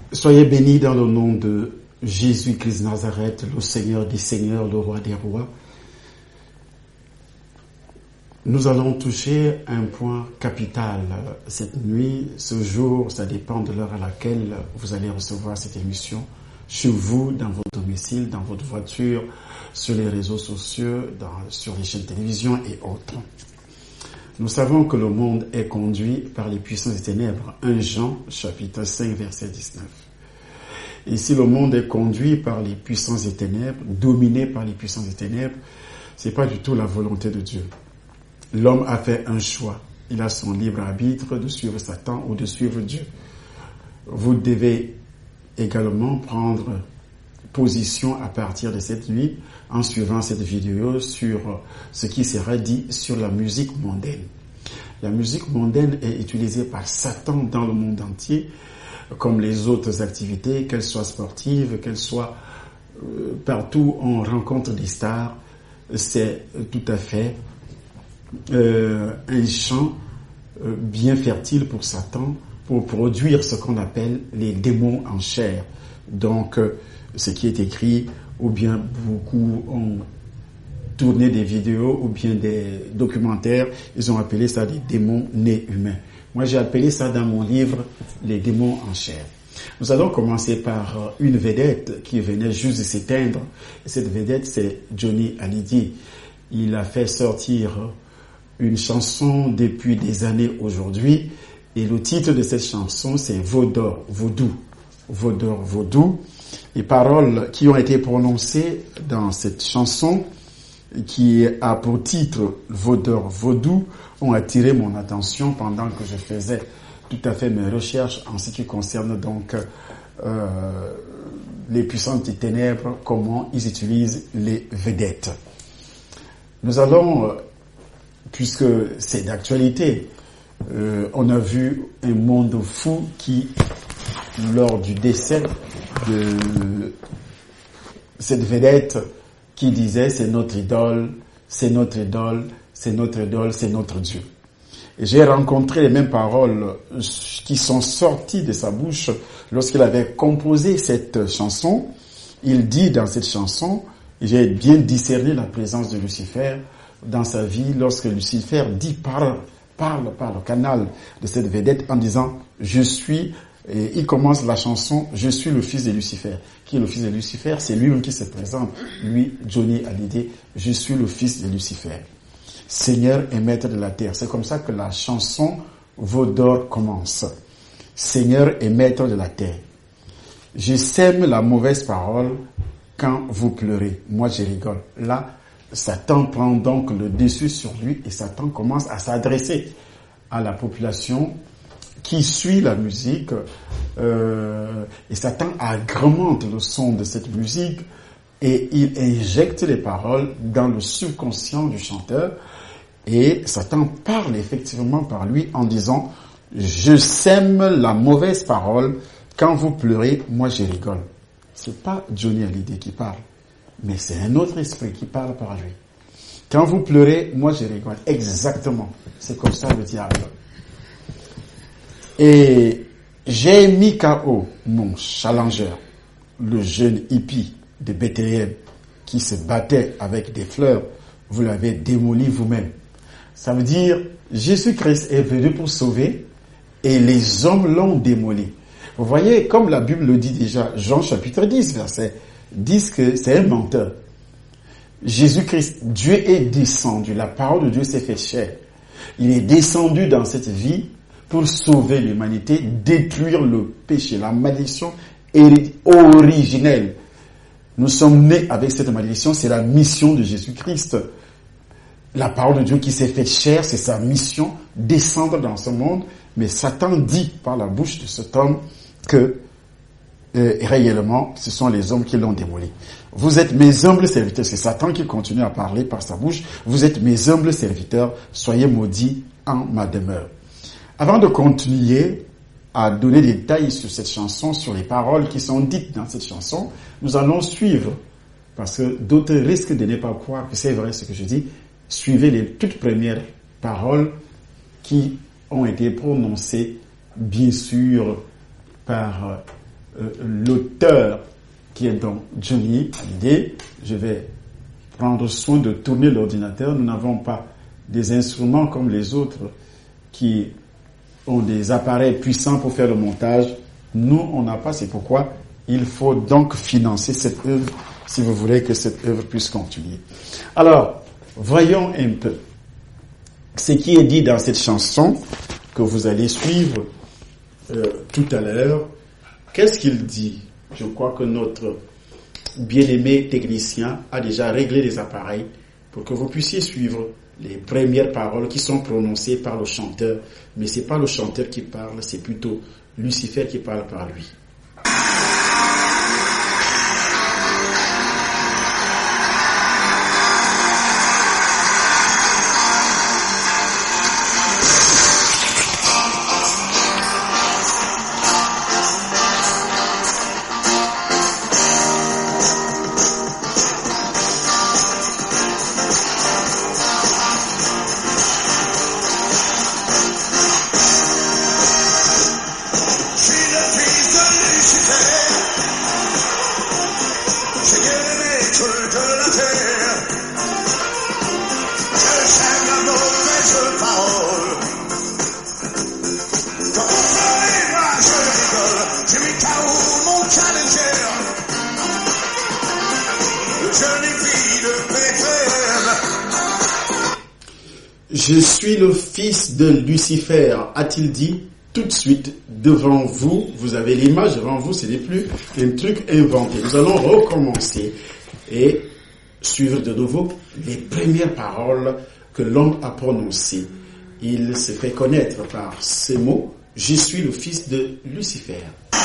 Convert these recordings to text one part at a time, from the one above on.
Soyez bénis dans le nom de Jésus-Christ Nazareth, le Seigneur des Seigneurs, le Roi des Rois. Nous allons toucher un point capital cette nuit, ce jour, ça dépend de l'heure à laquelle vous allez recevoir cette émission, chez vous, dans votre domicile, dans votre voiture, sur les réseaux sociaux, sur les chaînes de télévision et autres. Nous savons que le monde est conduit par les puissances des ténèbres. 1 Jean, chapitre 5, verset 19. Et si le monde est conduit par les puissances des ténèbres, dominé par les puissances des ténèbres, c'est pas du tout la volonté de Dieu. L'homme a fait un choix. Il a son libre arbitre de suivre Satan ou de suivre Dieu. Vous devez également prendre position à partir de cette nuit en suivant cette vidéo sur ce qui sera dit sur la musique mondaine. La musique mondaine est utilisée par Satan dans le monde entier, comme les autres activités, qu'elles soient sportives, qu'elles soient partout où on rencontre des stars. C'est tout à fait un champ bien fertile pour Satan pour produire ce qu'on appelle les démons en chair. Donc, ce qui est écrit, ou bien beaucoup ont tourné des vidéos ou bien des documentaires, ils ont appelé ça des démons nés humains. Moi, j'ai appelé ça dans mon livre les démons en chair. Nous allons commencer par une vedette qui venait juste de s'éteindre. Cette vedette, c'est Johnny Hallyday. Il a fait sortir une chanson depuis des années aujourd'hui, et le titre de cette chanson, c'est Vaudor, Vaudou. Vaudor, Vaudou. Les paroles qui ont été prononcées dans cette chanson, qui a pour titre Vaudor, Vaudou, ont attiré mon attention pendant que je faisais tout à fait mes recherches en ce qui concerne donc les puissances des ténèbres, comment ils utilisent les vedettes. Nous allons, puisque c'est d'actualité, on a vu un monde fou qui, lors du décès de cette vedette, qui disait c'est notre idole, c'est notre idole, c'est notre idole, c'est notre Dieu. Et j'ai rencontré les mêmes paroles qui sont sorties de sa bouche lorsqu'il avait composé cette chanson. Il dit dans cette chanson, j'ai bien discerné la présence de Lucifer dans sa vie lorsque Lucifer dit parle par le canal de cette vedette en disant je suis, et il commence la chanson je suis le fils de Lucifer. Qui est le fils de Lucifer? C'est lui-même qui se présente, lui, Johnny Hallyday, je suis le fils de Lucifer. Seigneur et maître de la terre. C'est comme ça que la chanson Vaudor commence. Seigneur et maître de la terre. Je sème la mauvaise parole quand vous pleurez. Moi, je rigole. Là, Satan prend donc le dessus sur lui et Satan commence à s'adresser à la population qui suit la musique. Et Satan agrémente le son de cette musique et il injecte les paroles dans le subconscient du chanteur. Et Satan parle effectivement par lui en disant « Je sème la mauvaise parole, quand vous pleurez, moi je rigole ». C'est pas Johnny Hallyday qui parle, mais c'est un autre esprit qui parle par lui. Quand vous pleurez, moi je rigole. Exactement. C'est comme ça le diable. Et j'ai mis KO mon challenger, le jeune hippie de Bethléem qui se battait avec des fleurs. Vous l'avez démoli vous-même. Ça veut dire, Jésus-Christ est venu pour sauver et les hommes l'ont démoli. Vous voyez, comme la Bible le dit déjà, Jean chapitre 10, verset 10, que c'est un menteur. Jésus-Christ, Dieu est descendu, la parole de Dieu s'est fait chair. Il est descendu dans cette vie pour sauver l'humanité, détruire le péché, la malédiction originelle. Nous sommes nés avec cette malédiction, c'est la mission de Jésus-Christ. La parole de Dieu qui s'est fait chair, c'est sa mission, descendre dans ce monde. Mais Satan dit par la bouche de cet homme que réellement, ce sont les hommes qui l'ont démoli. Vous êtes mes humbles serviteurs. C'est Satan qui continue à parler par sa bouche. Vous êtes mes humbles serviteurs. Soyez maudits en ma demeure. Avant de continuer à donner des détails sur cette chanson, sur les paroles qui sont dites dans cette chanson, nous allons suivre, parce que d'autres risquent de ne pas croire que c'est vrai ce que je dis. Suivez les toutes premières paroles qui ont été prononcées, bien sûr, par l'auteur qui est dans Johnny Hallyday. Je vais prendre soin de tourner l'ordinateur. Nous n'avons pas des instruments comme les autres qui ont des appareils puissants pour faire le montage. Nous, on n'a pas, c'est pourquoi il faut donc financer cette œuvre si vous voulez que cette œuvre puisse continuer. Alors, voyons un peu ce qui est dit dans cette chanson que vous allez suivre tout à l'heure. Qu'est-ce qu'il dit? Je crois que notre bien-aimé technicien a déjà réglé les appareils pour que vous puissiez suivre les premières paroles qui sont prononcées par le chanteur. Mais c'est pas le chanteur qui parle, c'est plutôt Lucifer qui parle par lui. Je suis le fils de Lucifer, a-t-il dit. Tout de suite, devant vous, vous avez l'image devant vous, ce n'est plus un truc inventé. Nous allons recommencer et suivre de nouveau les premières paroles que l'homme a prononcées. Il se fait connaître par ces mots, « Je suis le fils de Lucifer ».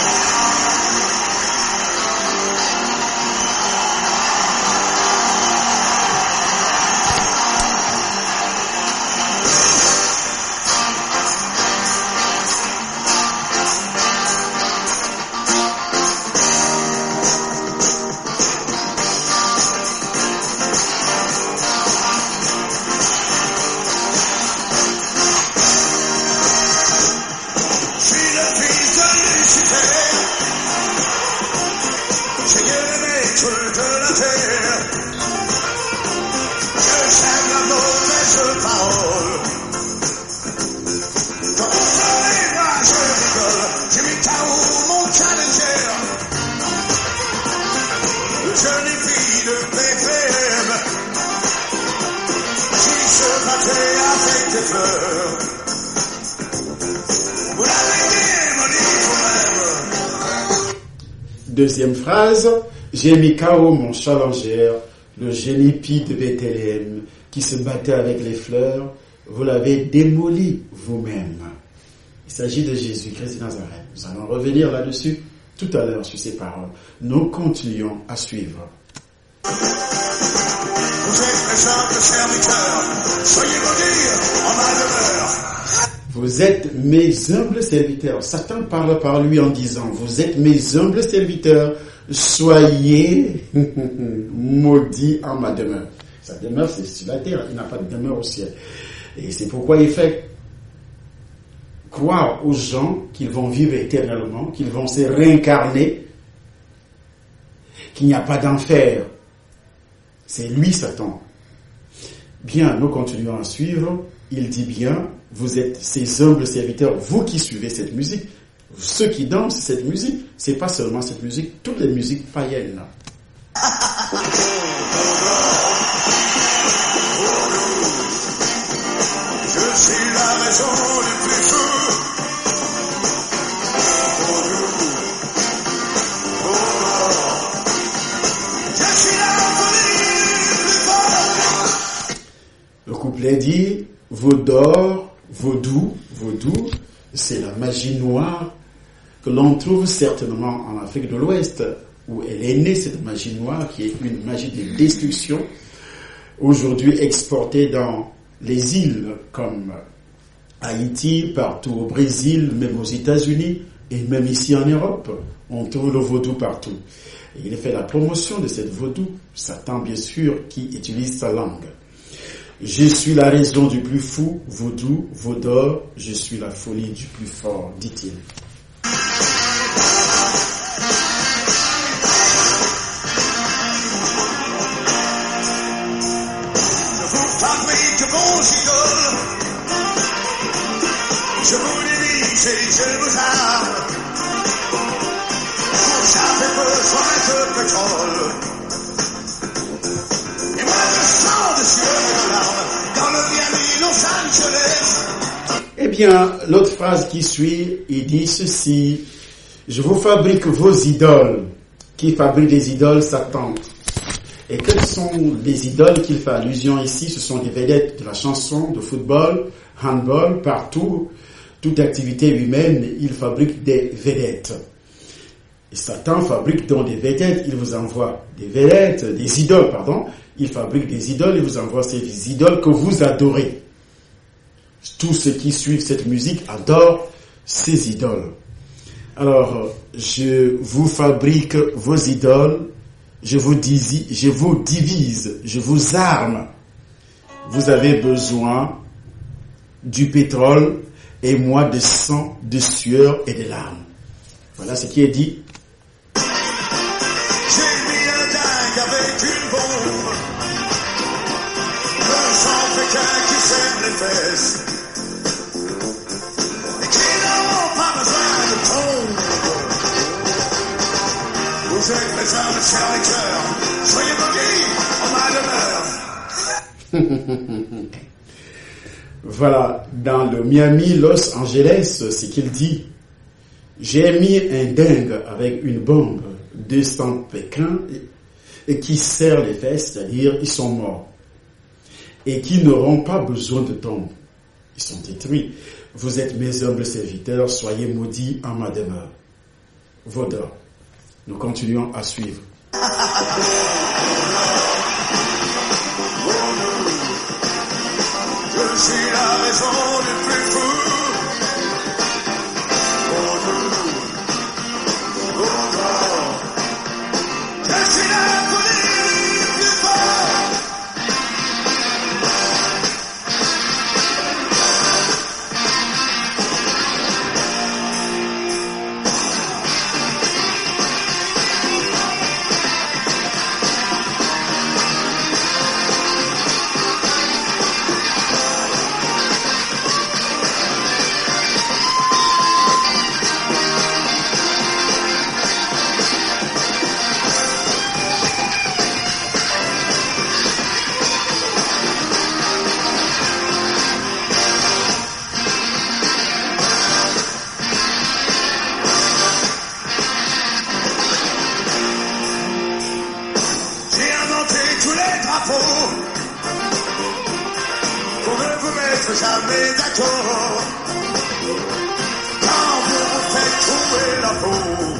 Deuxième phrase, j'ai mis KO mon challenger, le génie pie de Bethléem, qui se battait avec les fleurs, vous l'avez démoli vous-même. Il s'agit de Jésus-Christ de Nazareth. Nous allons revenir là-dessus tout à l'heure sur ces paroles. Nous continuons à suivre. Vous êtes mes simples serviteurs, soyez maudits en ma demeure. Vous êtes mes humbles serviteurs. Satan parle par lui en disant, vous êtes mes humbles serviteurs, soyez maudits en ma demeure. Sa demeure, c'est sur la terre, il n'a pas de demeure au ciel. Et c'est pourquoi il fait croire aux gens qu'ils vont vivre éternellement, qu'ils vont se réincarner, qu'il n'y a pas d'enfer. C'est lui, Satan. Bien, nous continuons à suivre. Il dit bien, vous êtes ces humbles serviteurs, vous qui suivez cette musique, ceux qui dansent cette musique, c'est pas seulement cette musique, toutes les musiques païennes. Je suis la raison du plus fou. Je suis la folie du fort. Le couplet dit, vaudor, vaudou, c'est la magie noire que l'on trouve certainement en Afrique de l'Ouest, où elle est née, cette magie noire, qui est une magie de destruction, aujourd'hui exportée dans les îles comme Haïti, partout au Brésil, même aux États-Unis, et même ici en Europe. On trouve le vaudou partout. Et il fait la promotion de cette vaudou, Satan bien sûr, qui utilise sa langue. Je suis la raison du plus fou, vaudou, vaudor, je suis la folie du plus fort, dit-il. bien, l'autre phrase qui suit, il dit ceci: je vous fabrique vos idoles. Qui fabrique des idoles? Satan. Et quelles sont les idoles qu'il fait allusion ici? Ce sont des vedettes de la chanson, de football, handball, partout, toute activité humaine, il fabrique des vedettes. Et Satan fabrique donc des vedettes, il vous envoie des vedettes, des idoles, pardon. Il fabrique des idoles, il vous envoie ces idoles que vous adorez. Tous ceux qui suivent cette musique adorent ces idoles. Alors, je vous fabrique vos idoles, je vous divise, je vous arme. Vous avez besoin du pétrole et moi de sang, de sueur et de larmes. Voilà ce qui est dit. J'ai mis un dingue avec une bombe. Le Centrafricain qui sème les fesses. Et qui n'a pas besoin de trompe. Vous êtes mes âmes, chers et cœurs. Soyez maudits en ma demeure. Voilà, dans le Miami, Los Angeles, c'est qu'il dit: j'ai mis un dingue avec une bombe, 200 Pékins, et qui serrent les fesses, c'est-à-dire ils sont morts, et qui n'auront pas besoin de tombe. Ils sont détruits. Vous êtes mes humbles serviteurs, soyez maudits en ma demeure. Vaudor. Nous continuons à suivre. Je suis la raison du plus fou. Je suis la folie du plus fort. Jamais d'accord. Quand vous vous faites trouver la peau,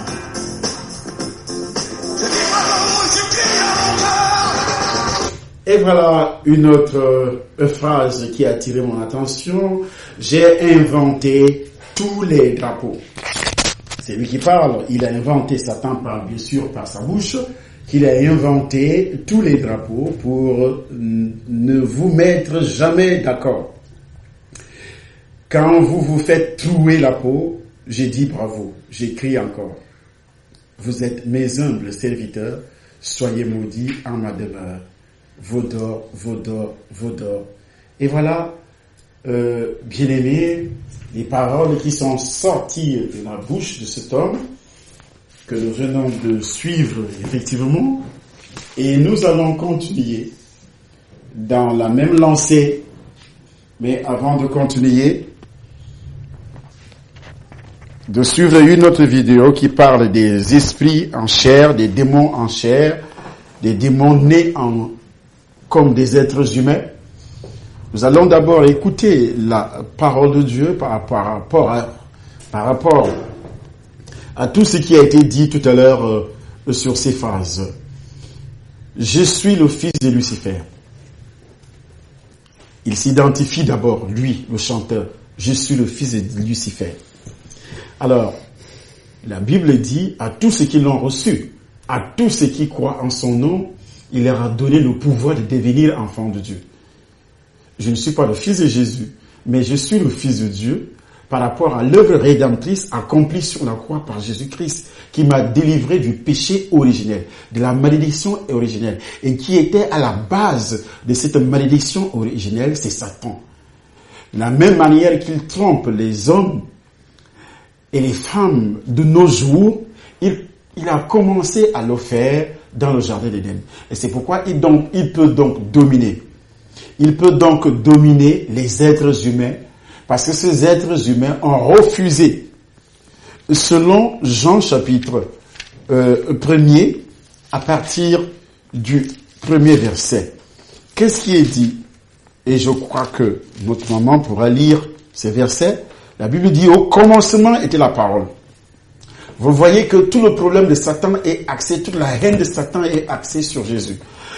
je dis bravo, je crie encore. Et voilà une autre phrase qui a attiré mon attention. J'ai inventé tous les drapeaux. C'est lui qui parle. Il a inventé, Satan parle bien sûr par sa bouche, qu'il a inventé tous les drapeaux pour ne vous mettre jamais d'accord. Quand vous vous faites trouer la peau, j'ai dit bravo, j'écris encore. Vous êtes mes humbles serviteurs, soyez maudits en ma demeure. Vaudor, Vaudor, Vaudor. Et voilà, bien-aimés, les paroles qui sont sorties de la bouche de cet homme, que nous venons de suivre effectivement, et nous allons continuer dans la même lancée. Mais avant de continuer, de suivre une autre vidéo qui parle des esprits en chair, des démons en chair, des démons nés comme des êtres humains. Nous allons d'abord écouter la parole de Dieu par rapport à tout ce qui a été dit tout à l'heure sur ces phases. Je suis le fils de Lucifer. Il s'identifie d'abord, lui, le chanteur. Je suis le fils de Lucifer. Alors, la Bible dit à tous ceux qui l'ont reçu, à tous ceux qui croient en son nom, il leur a donné le pouvoir de devenir enfants de Dieu. Je ne suis pas le fils de Jésus, mais je suis le fils de Dieu par rapport à l'œuvre rédemptrice accomplie sur la croix par Jésus-Christ, qui m'a délivré du péché originel, de la malédiction originelle, et qui était à la base de cette malédiction originelle, c'est Satan. De la même manière qu'il trompe les hommes et les femmes de nos jours, il a commencé à le faire dans le jardin d'Éden. Et c'est pourquoi il peut donc dominer. Il peut donc dominer les êtres humains Parce que ces êtres humains ont refusé. Selon Jean chapitre 1er, à partir du 1er verset, qu'est-ce qui est dit? Et je crois que notre maman pourra lire ces versets. La Bible dit, au commencement était la parole. Vous voyez que tout le problème de Satan est axé, toute la haine de Satan est axée sur Jésus.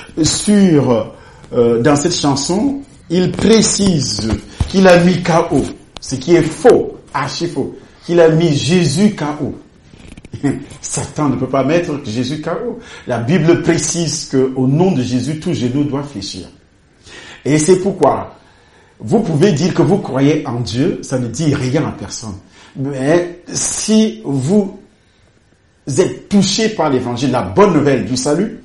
Dans cette chanson, il précise qu'il a mis KO, ce qui est faux, archi faux, qu'il a mis Jésus KO. Satan ne peut pas mettre Jésus KO. La Bible précise qu'au nom de Jésus, tout genou doit fléchir. Et c'est pourquoi vous pouvez dire que vous croyez en Dieu, ça ne dit rien à personne. Mais si vous êtes touché par l'évangile, la bonne nouvelle du salut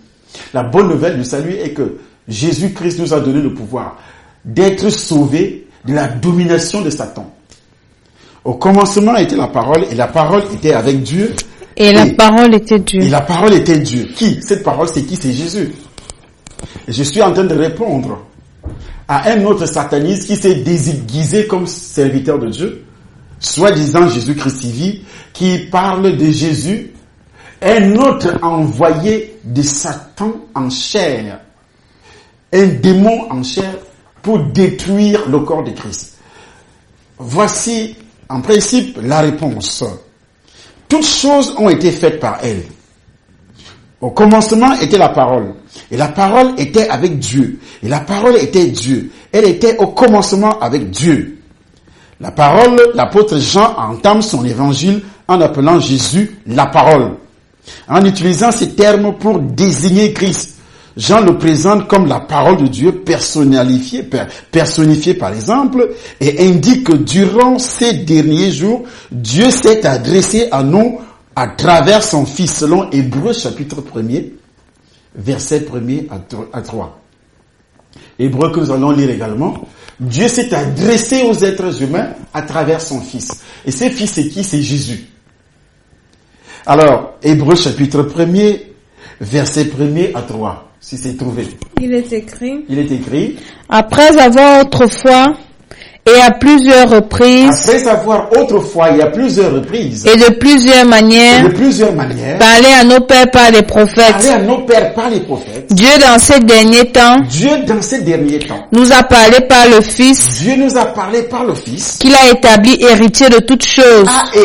est que Jésus-Christ nous a donné le pouvoir d'être sauvés de la domination de Satan. Au commencement était la parole, et la parole était avec Dieu. Et la parole était Dieu. Et la parole était Dieu. Qui? Cette parole, c'est qui? C'est Jésus. Et je suis en train de répondre à un autre sataniste qui s'est déguisé comme serviteur de Dieu, soi-disant Jésus-Christ vit, qui parle de Jésus, un autre envoyé de Satan en chair, un démon en chair pour détruire le corps de Christ. Voici, en principe, la réponse. Toutes choses ont été faites par elle. Au commencement était la parole. Et la parole était avec Dieu. Et la parole était Dieu. Elle était au commencement avec Dieu. La parole, l'apôtre Jean entame son évangile en appelant Jésus la parole. En utilisant ces termes pour désigner Christ, Jean le présente comme la parole de Dieu personnifiée par exemple, et indique que durant ces derniers jours, Dieu s'est adressé à nous à travers son Fils, selon Hébreux chapitre 1er, verset 1er à 3. Hébreux que nous allons lire également. Dieu s'est adressé aux êtres humains à travers son Fils. Et ce Fils, c'est qui? C'est Jésus. Alors, Hébreux chapitre 1er, verset 1er à 3. Si c'est trouvé. Il est écrit. Après avoir autrefois et à plusieurs reprises. Après avoir autrefois et à plusieurs reprises. Et de plusieurs manières. Parlé à nos pères par les prophètes. Dieu dans ces derniers temps. Nous a parlé par le Fils. Qu'il a établi héritier de toutes choses.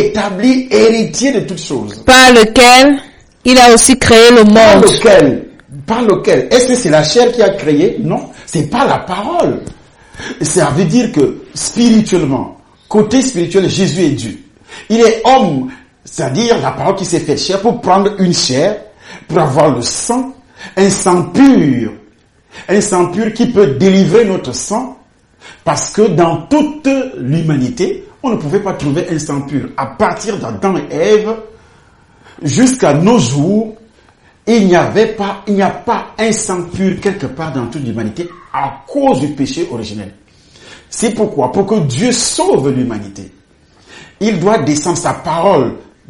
Par lequel il a aussi créé le monde. Par lequel? Est-ce que c'est la chair qui a créé? Non, c'est pas la parole. Ça veut dire que spirituellement, côté spirituel, Jésus est Dieu. Il est homme, c'est-à-dire la parole qui s'est faite chair pour prendre une chair, pour avoir le sang, un sang pur qui peut délivrer notre sang, parce que dans toute l'humanité, on ne pouvait pas trouver un sang pur. À partir d'Adam et Ève, jusqu'à nos jours, il n'y a pas un sang pur quelque part dans toute l'humanité à cause du péché originel. C'est pourquoi, pour que Dieu sauve l'humanité, il doit descendre, sa parole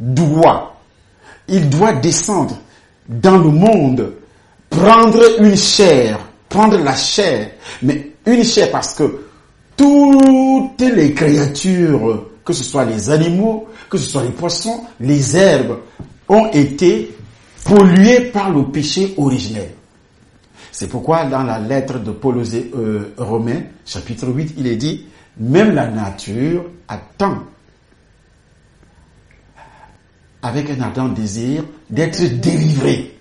il doit descendre dans le monde, prendre la chair, mais une chair parce que toutes les créatures, que ce soit les animaux, que ce soit les poissons, les herbes, ont été pollués par le péché originel. C'est pourquoi dans la lettre de Paul aux Romains, chapitre 8, il est dit, même la nature attend, avec un ardent désir, d'être délivrée.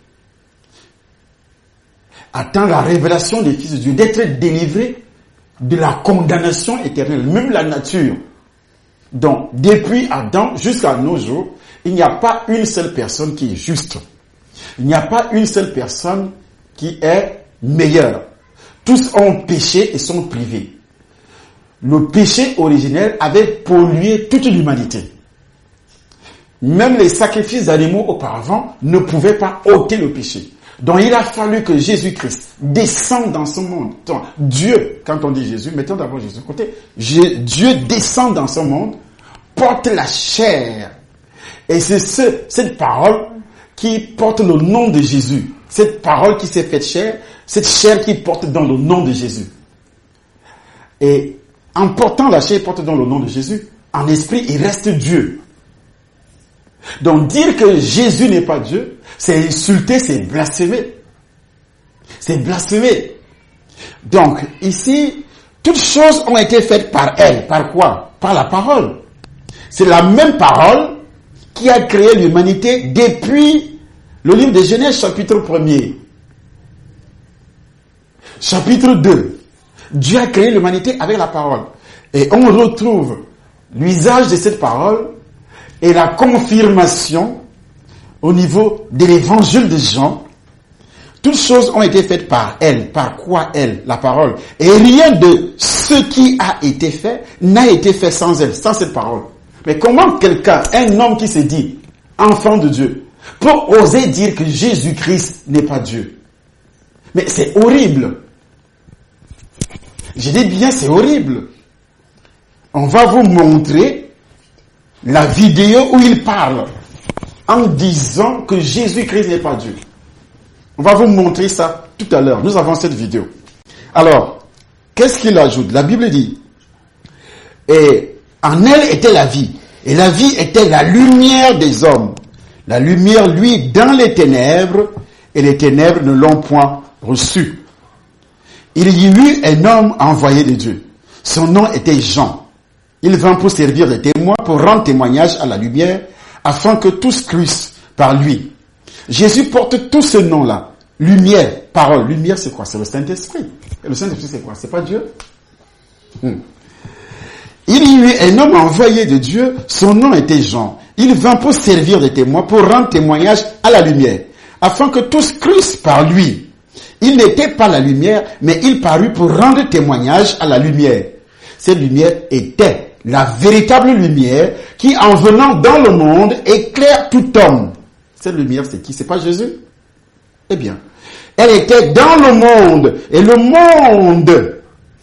Attend la révélation des fils de Dieu, d'être délivrée de la condamnation éternelle. Même la nature. Donc, depuis Adam jusqu'à nos jours, il n'y a pas une seule personne qui est juste. Il n'y a pas une seule personne qui est meilleure. Tous ont péché et sont privés. Le péché originel avait pollué toute l'humanité. Même les sacrifices d'animaux auparavant ne pouvaient pas ôter le péché. Donc il a fallu que Jésus-Christ descende dans ce monde. Donc, Dieu, quand on dit Jésus, mettons d'abord Jésus de côté. Dieu descend dans ce monde, porte la chair. Et c'est cette parole qui porte le nom de Jésus. Cette parole qui s'est faite chair, cette chair qui porte dans le nom de Jésus. Et En portant la chair, il porte dans le nom de Jésus. En esprit, il reste Dieu. Donc dire que Jésus n'est pas Dieu, c'est insulter, c'est blasphémer. C'est blasphémer. Donc ici, toutes choses ont été faites par elle. Par quoi? Par la parole. C'est la même parole qui a créé l'humanité depuis le livre de Genèse chapitre 1er. Chapitre 2. Dieu a créé l'humanité avec la parole. Et on retrouve l'usage de cette parole et la confirmation au niveau de l'évangile de Jean. Toutes choses ont été faites par elle. Par quoi elle? La parole. Et rien de ce qui a été fait n'a été fait sans elle, sans cette parole. Mais comment quelqu'un, un homme qui se dit enfant de Dieu, peut oser dire que Jésus-Christ n'est pas Dieu? Mais c'est horrible. Je dis bien, c'est horrible. On va vous montrer la vidéo où il parle en disant que Jésus-Christ n'est pas Dieu. On va vous montrer ça tout à l'heure. Nous avons cette vidéo. Alors, qu'est-ce qu'il ajoute? La Bible dit, et en elle était la vie, et la vie était la lumière des hommes. La lumière, lui, dans les ténèbres, et les ténèbres ne l'ont point reçue. Il y eut un homme envoyé de Dieu. Son nom était Jean. Il vint pour servir de témoin, pour rendre témoignage à la lumière, afin que tous crussent par lui. Jésus porte tout ce nom-là. Lumière, parole. Lumière, c'est quoi? C'est le Saint-Esprit. Et le Saint-Esprit, c'est quoi? C'est pas Dieu? Il y eut un homme envoyé de Dieu, son nom était Jean. Il vint pour servir de témoin, pour rendre témoignage à la lumière, afin que tous crussent par lui. Il n'était pas la lumière, mais il parut pour rendre témoignage à la lumière. Cette lumière était la véritable lumière qui, en venant dans le monde, éclaire tout homme. Cette lumière, c'est qui? C'est pas Jésus? Eh bien, elle était dans le monde, et le monde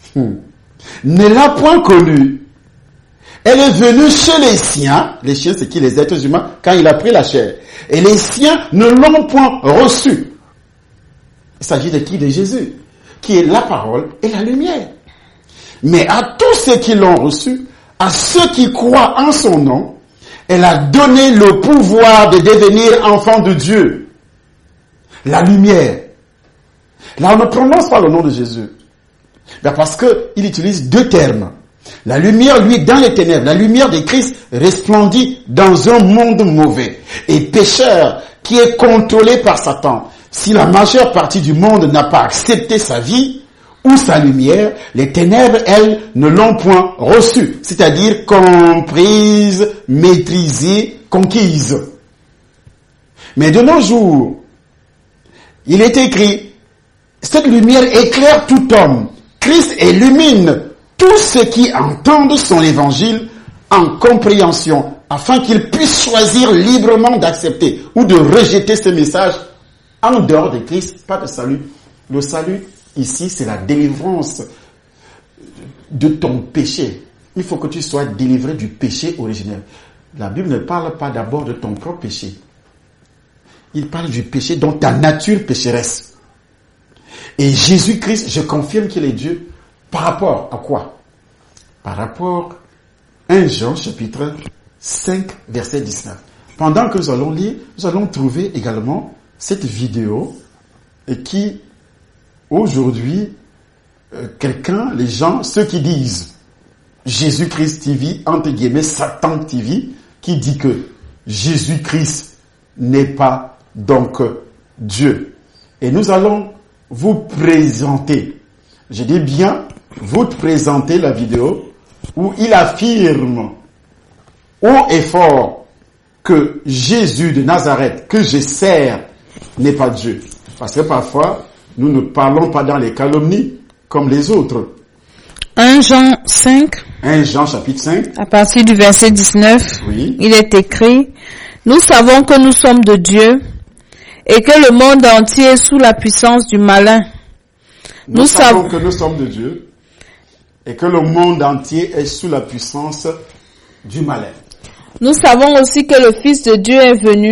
ne l'a point connue. Elle est venue chez les siens. Les siens, c'est qui? Les êtres humains, quand il a pris la chair. Et les siens ne l'ont point reçue. Il s'agit de qui? De Jésus, qui est la parole et la lumière. Mais à tous ceux qui l'ont reçu, à ceux qui croient en son nom, elle a donné le pouvoir de devenir enfants de Dieu. La lumière. Là, on ne prononce pas le nom de Jésus. Parce qu'il utilise deux termes. La lumière, lui, dans les ténèbres. La lumière de Christ resplendit dans un monde mauvais et pécheur qui est contrôlé par Satan. Si la majeure partie du monde n'a pas accepté sa vie ou sa lumière, les ténèbres, elles, ne l'ont point reçue. C'est-à-dire comprise, maîtrisée, conquise. Mais de nos jours, il est écrit, cette lumière éclaire tout homme. Christ illumine tous ceux qui entendent son évangile en compréhension, afin qu'ils puissent choisir librement d'accepter ou de rejeter ce message. En dehors de Christ, pas de salut. Le salut, ici, c'est la délivrance de ton péché. Il faut que tu sois délivré du péché originel. La Bible ne parle pas d'abord de ton propre péché. Il parle du péché dont ta nature pécheresse. Et Jésus-Christ, je confirme qu'il est Dieu. Par rapport à quoi? Par rapport à 1 Jean chapitre 5 verset 19. Pendant que nous allons lire, nous allons trouver également cette vidéo qui, aujourd'hui, les gens, ceux qui disent Jésus-Christ TV, entre guillemets, Satan TV, qui dit que Jésus-Christ n'est pas donc Dieu. Et nous allons vous présenter, je dis bien, vous présenter la vidéo où il affirme haut et fort que Jésus de Nazareth, que je sers, n'est pas Dieu. Parce que parfois, nous ne parlons pas dans les calomnies comme les autres. 1 Jean 5. 1 Jean chapitre 5. À partir du verset 19. Oui. Il est écrit, nous savons que nous sommes de Dieu et que le monde entier est sous la puissance du malin. Nous savons que nous sommes de Dieu et que le monde entier est sous la puissance du malin. Nous savons aussi que le Fils de Dieu est venu.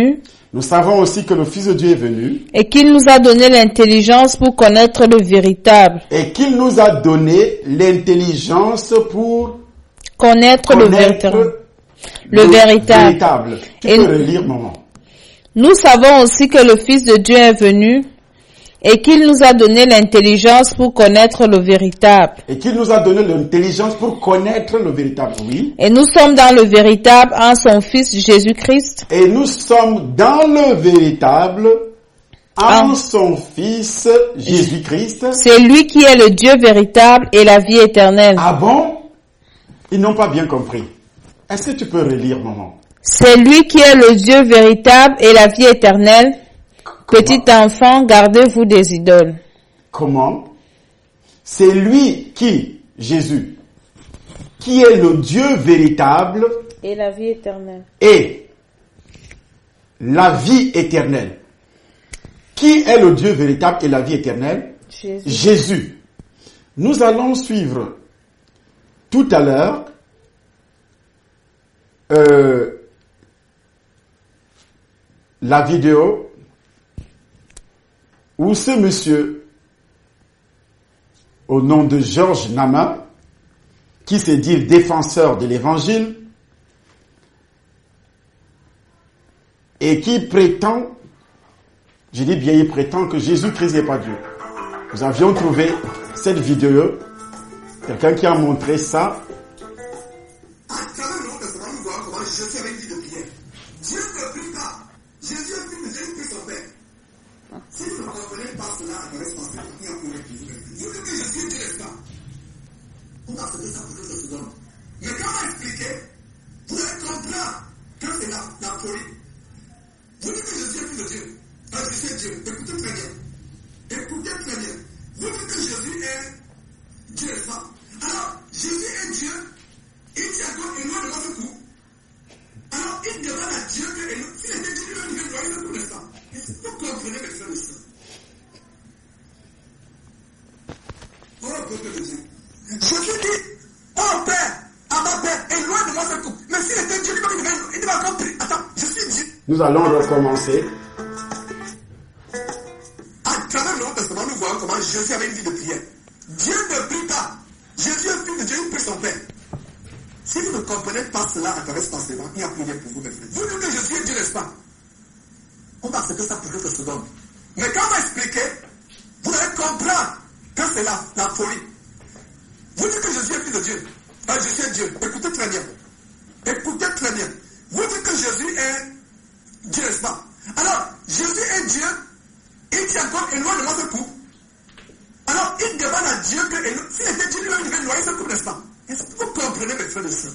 Nous savons aussi que le Fils de Dieu est venu. Et qu'il nous a donné l'intelligence pour connaître le véritable. Et qu'il nous a donné l'intelligence pour connaître le véritable. Le véritable. Tu peux relire, maman. Nous savons aussi que le Fils de Dieu est venu et qu'il nous a donné l'intelligence pour connaître le véritable. Et qu'il nous a donné l'intelligence pour connaître le véritable, oui. Et nous sommes dans le véritable en son Fils Jésus-Christ. Et nous sommes dans le véritable en son Fils Jésus-Christ. C'est lui qui est le Dieu véritable et la vie éternelle. Ah bon? Ils n'ont pas bien compris. Est-ce que tu peux relire, maman? C'est lui qui est le Dieu véritable et la vie éternelle. Petit enfant, gardez-vous des idoles. Comment? C'est lui qui, Jésus, qui est le Dieu véritable et la vie éternelle. Et la vie éternelle. Qui est le Dieu véritable et la vie éternelle? Jésus. Jésus. Nous allons suivre tout à l'heure la vidéo où ce monsieur, au nom de Georges Nama, qui se dit le défenseur de l'évangile, et qui prétend, je dis bien il prétend que Jésus-Christ n'est pas Dieu. Nous avions trouvé cette vidéo, quelqu'un qui a montré ça. À travers le Nouveau Testament, nous voyons comment Jésus avait une vie de prière. Dieu ne prie pas. Jésus a pris Dieu prie son Père. Si vous ne comprenez pas cela, à travers ce passage, il y a pour vous dites que Jésus est Dieu, n'est-ce pas? On va accepter ça pour quelques secondes. Mais quand on va expliquer, vous allez comprendre que c'est la folie. Vous dites que Jésus est fils de Dieu. Jésus est Dieu. Écoutez très bien. Écoutez très bien. Vous dites que Jésus est Dieu, n'est-ce pas? Alors, Jésus est Dieu. Il dit encore, et loin de moi ce coup. Alors, il demande à Dieu que, s'il était Dieu, il devait noyer ce coup, n'est-ce pas? Est-ce que vous comprenez mes frères et sœurs? Oh, peuple de Dieu. Jésus dit, oh Père, à ma Père, et loin de moi ce coup. Mais s'il était Dieu, il devait encore prier. Attends, je suis Dieu. Nous allons recommencer. À travers le Nouveau Testament, nous voyons comment Jésus avait une vie de prière. Dieu ne prie pas. Jésus est fils de Dieu, il prie son Père. Si vous ne comprenez pas cela à travers ce passage, il y a prière pour vous, mes frères. Vous dites que Jésus est Dieu, n'est-ce pas? On va accepter ça pour quelques secondes. Mais quand on va expliquer, vous allez comprendre que c'est la folie. Vous dites que Jésus est fils de Dieu. Jésus est Dieu. Écoutez très bien. Écoutez très bien. Vous dites que Jésus est Dieu, n'est-ce pas? Alors, Jésus est Dieu. Il dit encore, et loin de moi ce coup. Alors, il demande à Dieu que, s'il était Dieu, il devait noyer ce coup, n'est-ce pas? Est-ce que vous comprenez, mes frères et sœurs?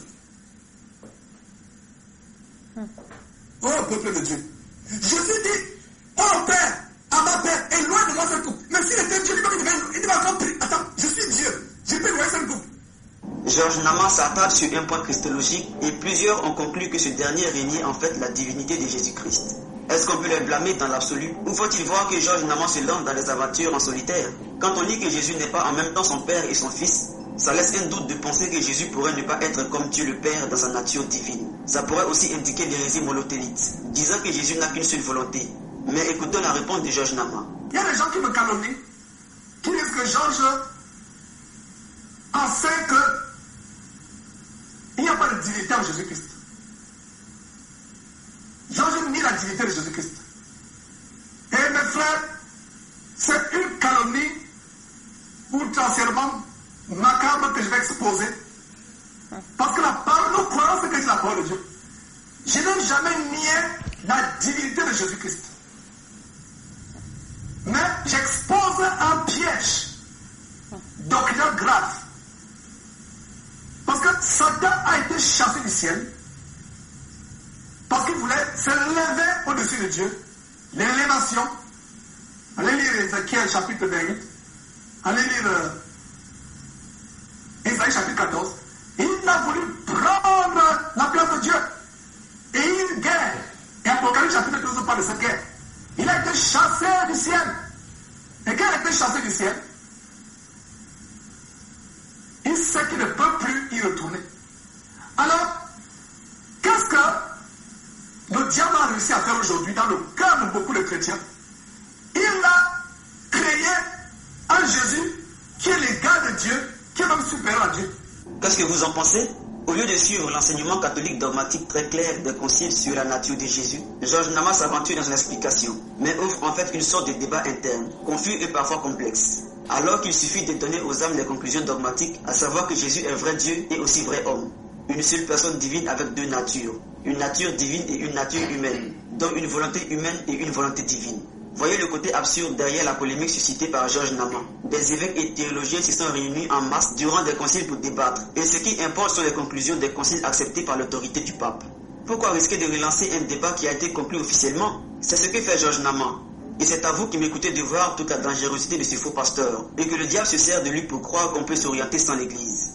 Oh, peuple de Dieu. Jésus dit, oh Père, à ma Père, et loin de moi ce coup. Mais s'il était Dieu, il devait encore prier. Attends, je suis Dieu. Je peux noyer ce coup. Georges Nama s'attarde sur un point christologique et plusieurs ont conclu que ce dernier régnait en fait la divinité de Jésus-Christ. Est-ce qu'on peut les blâmer dans l'absolu? Ou faut-il voir que Georges Nama se lance dans les aventures en solitaire? Quand on dit que Jésus n'est pas en même temps son Père et son Fils, ça laisse un doute de penser que Jésus pourrait ne pas être comme Dieu le Père dans sa nature divine. Ça pourrait aussi indiquer l'hérésie monothélites, disant que Jésus n'a qu'une seule volonté. Mais écoutons la réponse de Georges Nama. Il y a des gens qui me calomnient, qui disent que Georges enseigne qu'il n'y a pas de divinité en Jésus-Christ. Georges nie la divinité de Jésus-Christ. Et mes frères, c'est une calomnie outrancièrement macabre que je vais exposer. Parce que la parole, nous croyons ce que c'est la parole de Dieu. Je n'ai jamais nié la divinité de Jésus-Christ. Mais j'expose un piège doctrinal grave. Parce que Satan a été chassé du ciel parce qu'il voulait se lever au-dessus de Dieu. L'élévation. Allez lire Ézéchiel chapitre 28. Allez lire Ésaïe chapitre 14. Il a voulu prendre la place de Dieu. Et une guerre. Et Apocalypse chapitre 12 parle de cette guerre. Il a été chassé du ciel. Et quand il a été chassé du ciel, il sait qu'il ne peut plus y retourner. Alors, qu'est-ce que le diable a réussi à actuel aujourd'hui, dans le cœur de beaucoup de chrétiens, il a créé un Jésus qui est l'égal de Dieu, qui est même supérieur à Dieu. Qu'est-ce que vous en pensez? Au lieu de suivre l'enseignement catholique dogmatique très clair des conciles sur la nature de Jésus, Georges Nama s'aventure dans une explication, mais offre en fait une sorte de débat interne, confus et parfois complexe. Alors qu'il suffit de donner aux âmes les conclusions dogmatiques, à savoir que Jésus est vrai Dieu et aussi vrai homme. Une seule personne divine avec deux natures, une nature divine et une nature humaine, dont une volonté humaine et une volonté divine. Voyez le côté absurde derrière la polémique suscitée par Georges Nama. Des évêques et théologiens se sont réunis en masse durant des conciles pour débattre, et ce qui importe sont les conclusions des conciles acceptées par l'autorité du pape. Pourquoi risquer de relancer un débat qui a été conclu officiellement? C'est ce que fait Georges Nama. Et c'est à vous qui m'écoutez de voir toute la dangerosité de ce faux pasteur, et que le diable se sert de lui pour croire qu'on peut s'orienter sans l'Église.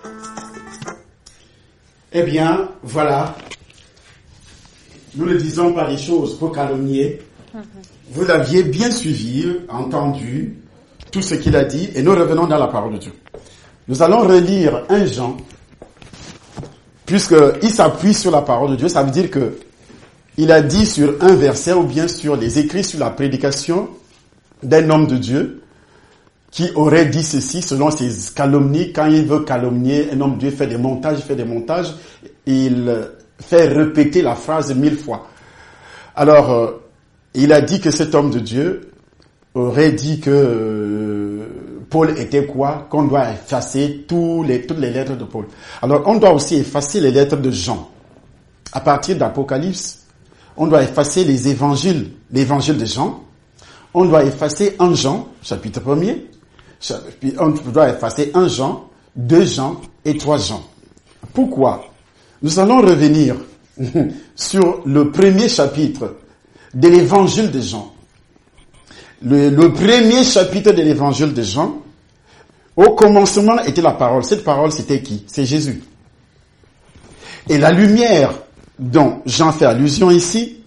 Eh bien, voilà. Nous ne disons pas les choses pour calomnier. Vous l'aviez bien suivi, entendu tout ce qu'il a dit, et nous revenons dans la parole de Dieu. Nous allons relire 1 Jean, puisqu'il s'appuie sur la parole de Dieu. Ça veut dire que il a dit sur un verset, ou bien sur les écrits sur la prédication d'un homme de Dieu, qui aurait dit ceci selon ses calomnies. Quand il veut calomnier un homme de Dieu, il fait des montages, il fait répéter la phrase 1000 fois. Alors, il a dit que cet homme de Dieu aurait dit que Paul était quoi? Qu'on doit effacer toutes les lettres de Paul. Alors, on doit aussi effacer les lettres de Jean. À partir d'Apocalypse, on doit effacer les évangiles, l'évangile de Jean. On doit effacer 1 Jean, chapitre 1er. On doit effacer 1 Jean, 2 Jean et 3 Jean. Pourquoi? Nous allons revenir sur le premier chapitre de l'évangile de Jean. Le premier chapitre de l'évangile de Jean, au commencement était la parole. Cette parole, c'était qui? C'est Jésus. Et la lumière dont Jean fait allusion ici,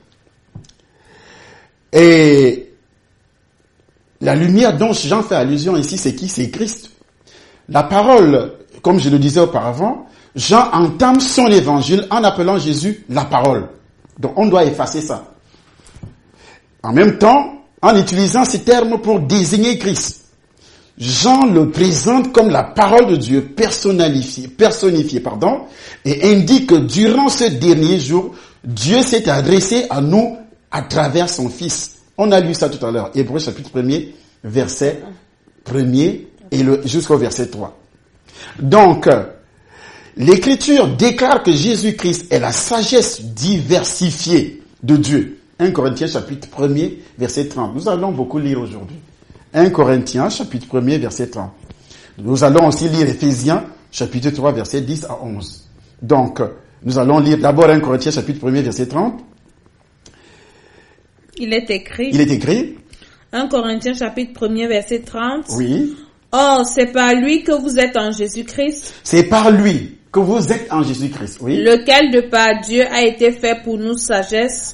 et la lumière dont Jean fait allusion ici, c'est qui? C'est Christ. La parole, comme je le disais auparavant, Jean entame son évangile en appelant Jésus la parole. Donc on doit effacer ça. En même temps, en utilisant ces termes pour désigner Christ, Jean le présente comme la parole de Dieu personnifiée, et indique que durant ce dernier jour, Dieu s'est adressé à nous à travers son Fils. On a lu ça tout à l'heure, Hébreux chapitre 1er, verset 1er et jusqu'au verset 3. Donc, l'Écriture déclare que Jésus-Christ est la sagesse diversifiée de Dieu. 1 Corinthiens chapitre 1er, verset 30. Nous allons beaucoup lire aujourd'hui. 1 Corinthiens chapitre 1er, verset 30. Nous allons aussi lire Éphésiens chapitre 3, verset 10 à 11. Donc, nous allons lire d'abord 1 Corinthiens chapitre 1er, verset 30. Il est écrit. 1 Corinthiens chapitre 1er, verset 30. Oui. Or, c'est par lui que vous êtes en Jésus-Christ. C'est par lui que vous êtes en Jésus-Christ, oui. Lequel de par Dieu a été fait pour nous sagesse.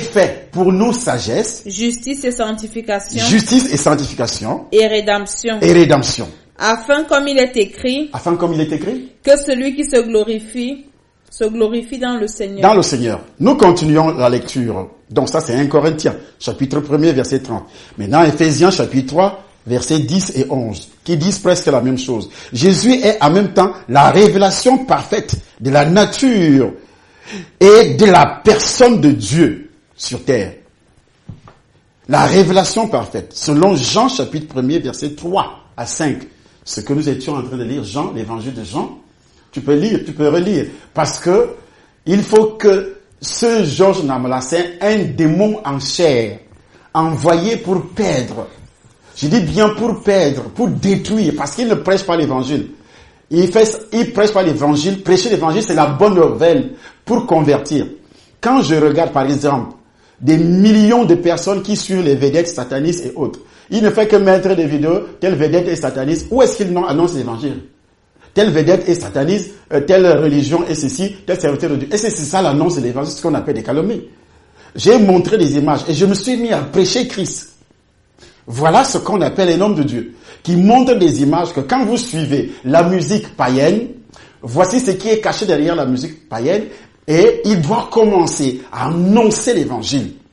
Justice et sanctification. Et rédemption. Afin, comme il est écrit. Que celui qui se glorifie dans le Seigneur. Nous continuons la lecture. Donc ça c'est 1 Corinthiens, chapitre 1er, verset 30. Maintenant, Éphésiens, chapitre 3, versets 10 et 11, qui disent presque la même chose. Jésus est en même temps la révélation parfaite de la nature et de la personne de Dieu sur terre. La révélation parfaite, selon Jean chapitre 1er, verset 3 à 5. Ce que nous étions en train de lire, Jean, l'évangile de Jean, tu peux lire, tu peux relire, parce que il faut que ce Georges Namala, c'est un démon en chair, envoyé pour perdre. Je dis bien pour perdre, pour détruire, parce qu'il ne prêche pas l'évangile. Il prêche pas l'évangile. Prêcher l'évangile, c'est la bonne nouvelle pour convertir. Quand je regarde, par exemple, des millions de personnes qui suivent les vedettes satanistes et autres, il ne fait que mettre des vidéos, telle vedette est sataniste. Où est-ce qu'il annonce l'évangile? Telle vedette est sataniste, telle religion est ceci, tel serviteur de Dieu. Et c'est ça l'annonce de l'évangile, ce qu'on appelle des calomnies. J'ai montré des images et je me suis mis à prêcher Christ. Voilà ce qu'on appelle un homme de Dieu, qui montre des images que quand vous suivez la musique païenne, voici ce qui est caché derrière la musique païenne, et il doit commencer à annoncer l'évangile.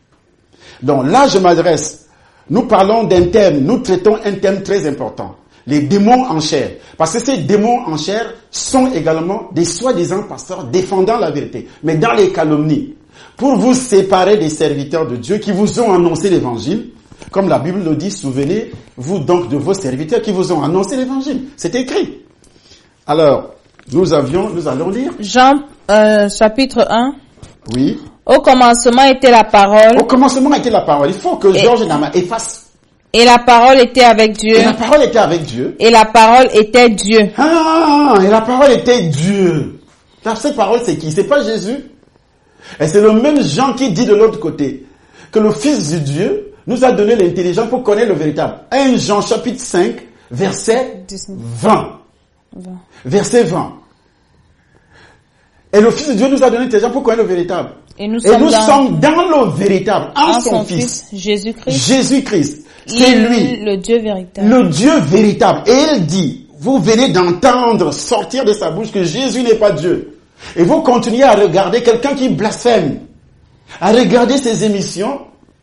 Donc là, je m'adresse. Nous parlons d'un thème, nous traitons un thème très important. Les démons en chair. Parce que ces démons en chair sont également des soi-disant pasteurs défendant la vérité, mais dans les calomnies. Pour vous séparer des serviteurs de Dieu qui vous ont annoncé l'évangile, comme la Bible le dit, souvenez-vous donc de vos serviteurs qui vous ont annoncé l'évangile. C'est écrit. Alors, nous allons lire. Jean, chapitre 1. Oui. Au commencement était la parole. Au commencement était la parole. Il faut que Georges Nama efface. Et la parole était avec Dieu. Et la parole était avec Dieu. Et la parole était Dieu. Et la parole était Dieu. Cette parole, c'est qui? C'est pas Jésus. Et c'est le même Jean qui dit de l'autre côté que le Fils de Dieu nous a donné l'intelligence pour connaître le véritable. 1 Jean chapitre 5, verset 20. Verset 20. Et le Fils de Dieu nous a donné l'intelligence pour connaître le véritable. Et nous sommes dans le véritable, en son Fils, Jésus-Christ. Jésus-Christ. C'est lui. Le Dieu véritable. Le Dieu véritable. Et il dit, vous venez d'entendre sortir de sa bouche que Jésus n'est pas Dieu. Et vous continuez à regarder quelqu'un qui blasphème, à regarder ses émissions.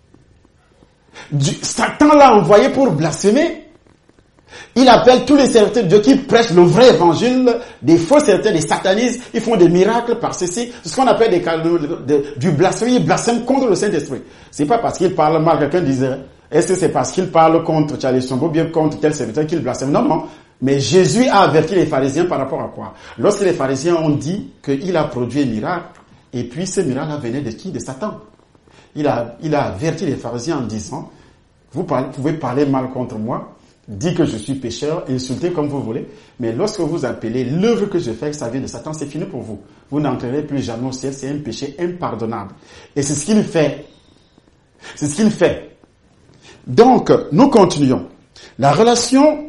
Satan l'a envoyé pour blasphémer. Il appelle tous les serviteurs de Dieu qui prêchent le vrai évangile, des faux serviteurs, des satanistes. Ils font des miracles par ceci. C'est ce qu'on appelle du blasphème. Ils blasphèment contre le Saint-Esprit. C'est pas parce qu'il parle mal, quelqu'un disait, est-ce que c'est parce qu'il parle contre Charles Songo, bien contre tel serviteur qu'il blasphème? Non, non. Mais Jésus a averti les pharisiens par rapport à quoi? Lorsque les pharisiens ont dit qu'il a produit un miracle, et puis ce miracle venait de qui? De Satan. Il a averti les pharisiens en disant, vous pouvez parler mal contre moi, dire que je suis pécheur, insulter comme vous voulez, mais lorsque vous appelez l'œuvre que je fais, ça vient de Satan, c'est fini pour vous. Vous n'entrerez plus jamais au ciel, c'est un péché impardonnable. Et c'est ce qu'il fait. C'est ce qu'il fait. Donc, nous continuons. La relation,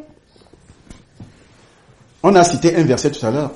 on a cité un verset tout à l'heure.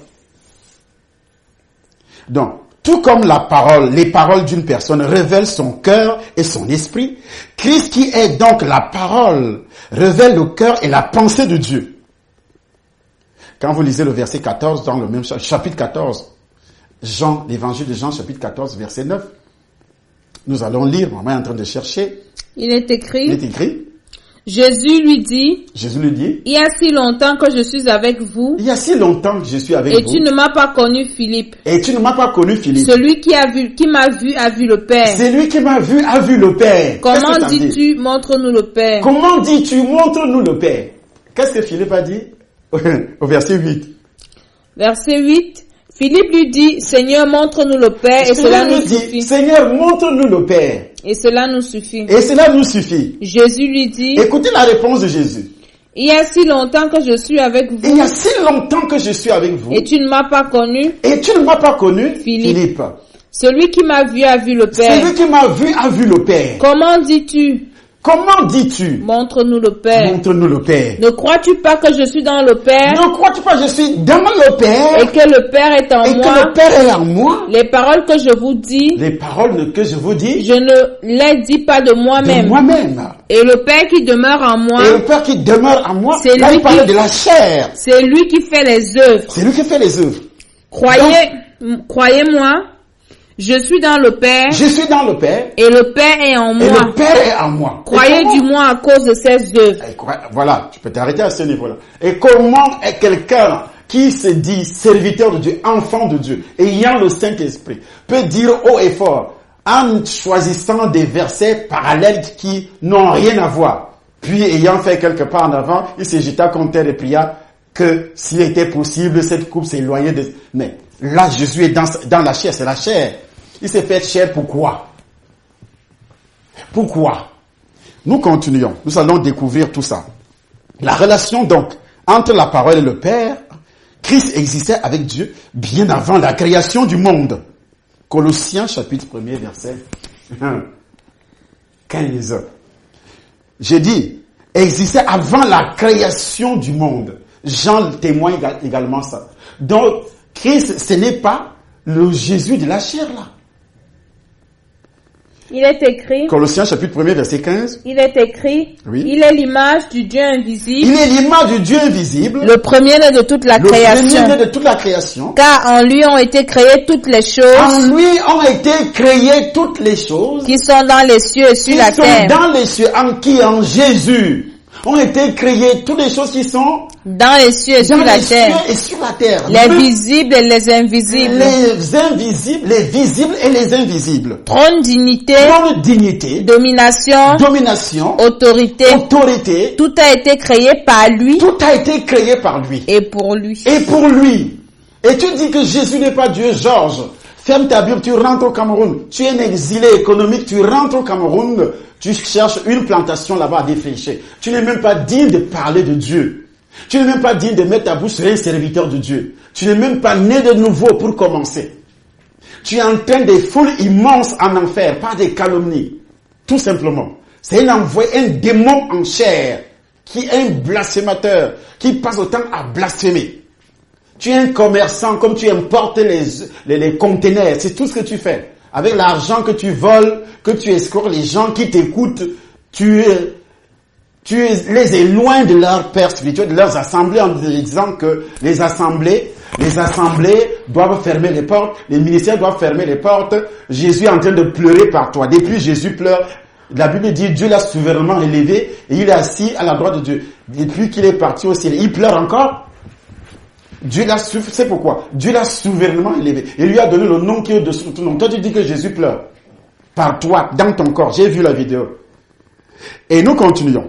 Donc, tout comme les paroles d'une personne révèlent son cœur et son esprit, Christ qui est donc la parole révèle le cœur et la pensée de Dieu. Quand vous lisez le verset 14 dans le même chapitre 14, l'évangile de Jean, chapitre 14, verset 9, nous allons lire, maman est en train de chercher. Il est écrit. Jésus lui dit, il y a si longtemps que je suis avec vous. Il y a si longtemps que je suis avec vous. Et tu ne m'as pas connu, Philippe. Celui qui m'a vu a vu le Père. Celui qui m'a vu a vu le Père. Comment dis-tu, montre-nous le Père? Comment dis-tu, montre-nous le Père? Qu'est-ce que Philippe a dit? Au verset 8. Verset 8. Philippe lui dit, Seigneur, montre-nous le Père, et cela nous suffit. Seigneur, montre-nous le Père. Et cela nous suffit. Jésus lui dit, écoutez la réponse de Jésus. Il y a si longtemps que je suis avec vous. Et tu ne m'as pas connu. Philippe. Celui qui m'a vu a vu le Père. Comment dis-tu? Montre-nous le Père. Ne crois-tu pas que je suis dans le Père? Et que le Père est en moi? Les paroles que je vous dis. Je ne les dis pas de moi-même. Et le Père qui demeure en moi. C'est lui qui parle de la chair. C'est lui qui fait les œuvres. Croyez-moi. Je suis dans le Père. Et le Père est en moi. Croyez du moins à cause de ses œuvres. Voilà, tu peux t'arrêter à ce niveau-là. Et comment est quelqu'un qui se dit serviteur de Dieu, enfant de Dieu, ayant le Saint-Esprit, peut dire haut et fort, en choisissant des versets parallèles qui n'ont rien à voir, puis ayant fait quelques pas en avant, il se jeta contre terre et pria que s'il était possible, cette coupe s'éloignait de... Mais là, Jésus est dans la chair, c'est la chair. Il s'est fait chair, pourquoi? Nous continuons. Nous allons découvrir tout ça. La relation donc entre la parole et le Père, Christ existait avec Dieu bien avant la création du monde. Colossiens chapitre 1er verset 15. J'ai dit, existait avant la création du monde. Jean témoigne également ça. Donc, Christ, ce n'est pas le Jésus de la chair là. Il est écrit. Colossiens chapitre 1er verset 15. Il est écrit. Oui. Il est l'image du Dieu invisible. Il est l'image du Dieu invisible. Le premier-né de toute la création. Le premier-né de toute la création. Car en lui ont été créées toutes les choses. En lui ont été créées toutes les choses. Qui sont dans les cieux et sur la terre. Qui sont dans les cieux, en Jésus. Ont été créées toutes les choses qui sont dans les cieux et sur la terre. Les visibles et les invisibles. Les invisibles, les visibles et les invisibles. Trône, dignité. Domination. Autorité. Tout a été créé par lui. Et pour lui. Et tu dis que Jésus n'est pas Dieu, Georges. Ferme ta Bible, tu rentres au Cameroun. Tu es un exilé économique, tu rentres au Cameroun. Tu cherches une plantation là-bas à défricher. Tu n'es même pas digne de parler de Dieu. Tu n'es même pas digne de mettre ta bouche sur un serviteur de Dieu. Tu n'es même pas né de nouveau pour commencer. Tu entraînes des foules immenses en enfer par des calomnies. Tout simplement. C'est un démon en chair qui est un blasphémateur, qui passe autant à blasphémer. Tu es un commerçant, comme tu importes les conteneurs, c'est tout ce que tu fais. Avec l'argent que tu voles, que tu escroques les gens qui t'écoutent, tu les éloignes de leur père spirituel, de leurs assemblées, en disant que les assemblées doivent fermer les portes, les ministères doivent fermer les portes. Jésus est en train de pleurer par toi. Depuis Jésus pleure, la Bible dit Dieu l'a souverainement élevé et il est assis à la droite de Dieu. Depuis qu'il est parti au ciel, il pleure encore. C'est pourquoi Dieu l'a souverainement élevé et lui a donné le nom qui est au-dessus de tout nom. Toi tu dis que Jésus pleure par toi, dans ton corps. J'ai vu la vidéo. Et nous continuons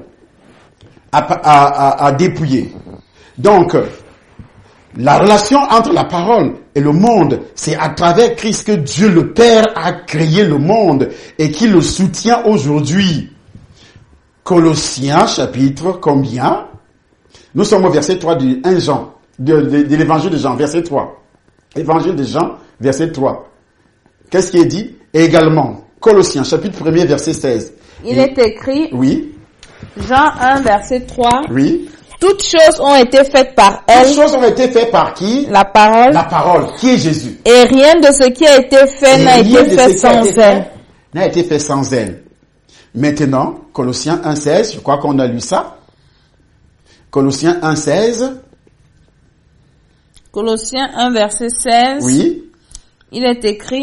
à dépouiller. Donc, la relation entre la parole et le monde, c'est à travers Christ que Dieu le Père a créé le monde et qui le soutient aujourd'hui. Colossiens chapitre combien? Nous sommes au verset 3 du 1 Jean. De l'évangile de Jean, verset 3. Évangile de Jean, verset 3. Qu'est-ce qui est dit? Et également, Colossiens, chapitre 1er, verset 16. Il est écrit. Oui. Jean 1, verset 3. Oui. Toutes choses ont été faites par elle. Toutes choses ont été faites par qui? La parole. La parole, qui est Jésus. Et rien de ce qui a été fait n'a été fait sans elle. N'a été fait sans elle. Maintenant, Colossiens 1, 16, je crois qu'on a lu ça. Colossiens 1, 16. Colossiens 1, verset 16. Oui. Il est écrit.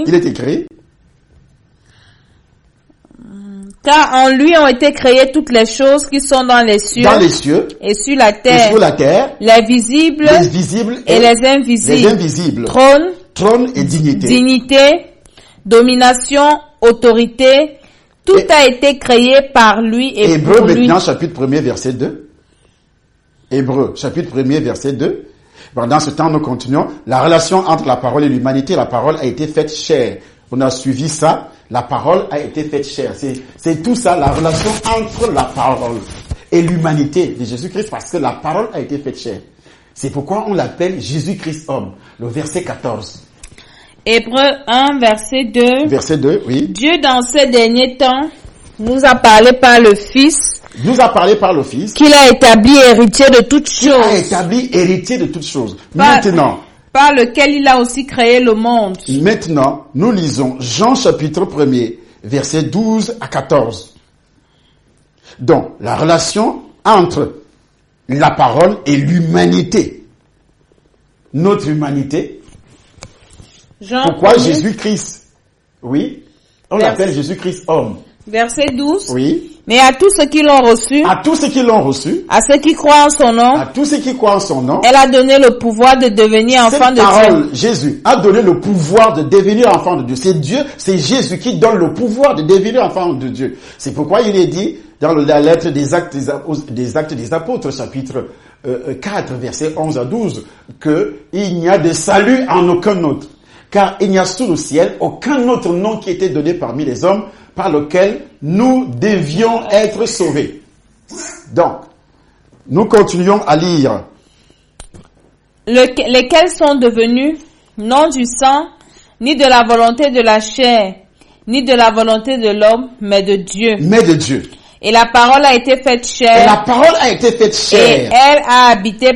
Car en lui ont été créées toutes les choses qui sont dans les cieux. Et sur la terre. Les visibles. Et les invisibles. Trône et dignité. Domination, autorité. Tout a été créé par lui et Hébreux pour lui. Maintenant, chapitre 1er, verset 2. Hébreux, chapitre 1er, verset 2. Pendant ce temps, nous continuons. La relation entre la parole et l'humanité, la parole a été faite chair. On a suivi ça. La parole a été faite chair. C'est tout ça, la relation entre la parole et l'humanité de Jésus-Christ, parce que la parole a été faite chair. C'est pourquoi on l'appelle Jésus-Christ homme. Le verset 14. Hébreux 1, verset 2. Verset 2, oui. Dieu, dans ces derniers temps, nous a parlé par le Fils. Qu'il a établi héritier de toutes choses. Maintenant. Par lequel il a aussi créé le monde. Maintenant, nous lisons Jean chapitre 1er, versets 12 à 14. Donc, la relation entre la parole et l'humanité. Notre humanité. Pourquoi Jésus-Christ? Oui. On l'appelle Jésus-Christ homme. Verset 12. Oui. Mais à tous ceux qui l'ont reçu. À tous ceux qui l'ont reçu. À ceux qui croient en son nom. À tous ceux qui croient en son nom. Elle a donné le pouvoir de devenir enfant de Dieu. Cette parole, Jésus a donné le pouvoir de devenir enfant de Dieu. C'est Dieu, c'est Jésus qui donne le pouvoir de devenir enfant de Dieu. C'est pourquoi il est dit dans la lettre des Actes des Apôtres, chapitre 4, versets 11 à 12, que il n'y a de salut en aucun autre. Car il n'y a sous le ciel aucun autre nom qui était donné parmi les hommes par lequel nous devions être sauvés. Donc, nous continuons à lire. Lesquels sont devenus non du sang, ni de la volonté de la chair, ni de la volonté de l'homme, mais de Dieu. Et la parole a été faite chair. Et elle a habité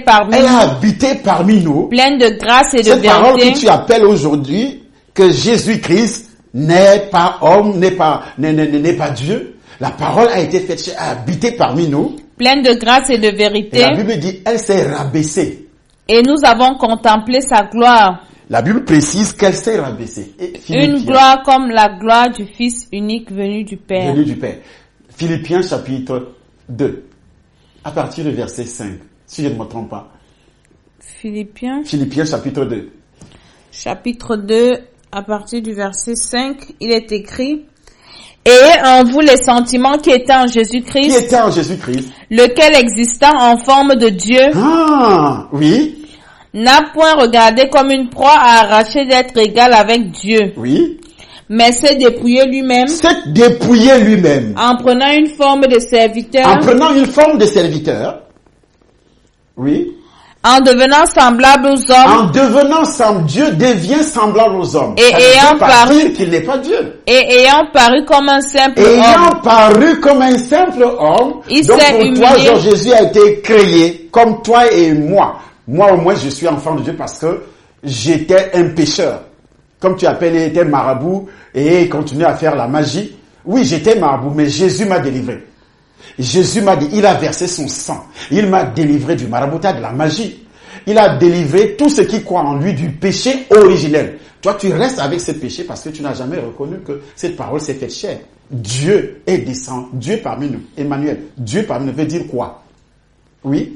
parmi nous. Pleine de grâce et de vérité. Cette parole que tu appelles aujourd'hui que Jésus-Christ n'est pas homme, n'est pas Dieu. La parole a été faite chair, a habité parmi nous. Pleine de grâce et de vérité. Et la Bible dit, elle s'est rabaissée. Et nous avons contemplé sa gloire. La Bible précise qu'elle s'est rabaissée. Une gloire comme la gloire du Fils unique venu du Père. Venu du Père. Philippiens chapitre 2, à partir du verset 5, si je ne me trompe pas. Philippiens chapitre 2. Chapitre 2, à partir du verset 5, il est écrit: Ayez en vous les sentiments qui étaient en Jésus-Christ. Qui étaient en Jésus-Christ. Lequel existant en forme de Dieu. Ah, oui. N'a point regardé comme une proie à arracher d'être égal avec Dieu. Oui. Mais s'est dépouillé lui-même. S'est dépouillé lui-même. En prenant une forme de serviteur. En prenant une forme de serviteur. Oui. En devenant semblable aux hommes. En devenant semblable, Dieu devient semblable aux hommes. Et ayant paru qu'il n'est pas Dieu. Et ayant paru comme un simple homme. Ayant paru comme un simple homme. Il donc s'est pour humilié. toi, genre, Jésus a été créé comme toi et moi. Moi, au moins, je suis enfant de Dieu parce que j'étais un pécheur. Comme tu appelles, il était marabout et continuait à faire la magie. Oui, j'étais marabout, mais Jésus m'a délivré. Jésus m'a dit, il a versé son sang. Il m'a délivré du maraboutage, de la magie. Il a délivré tout ce qui croit en lui du péché originel. Toi, tu restes avec ce péché parce que tu n'as jamais reconnu que cette parole s'est faite chair. Dieu est descendu. Dieu parmi nous. Emmanuel. Dieu parmi nous veut dire quoi? Oui.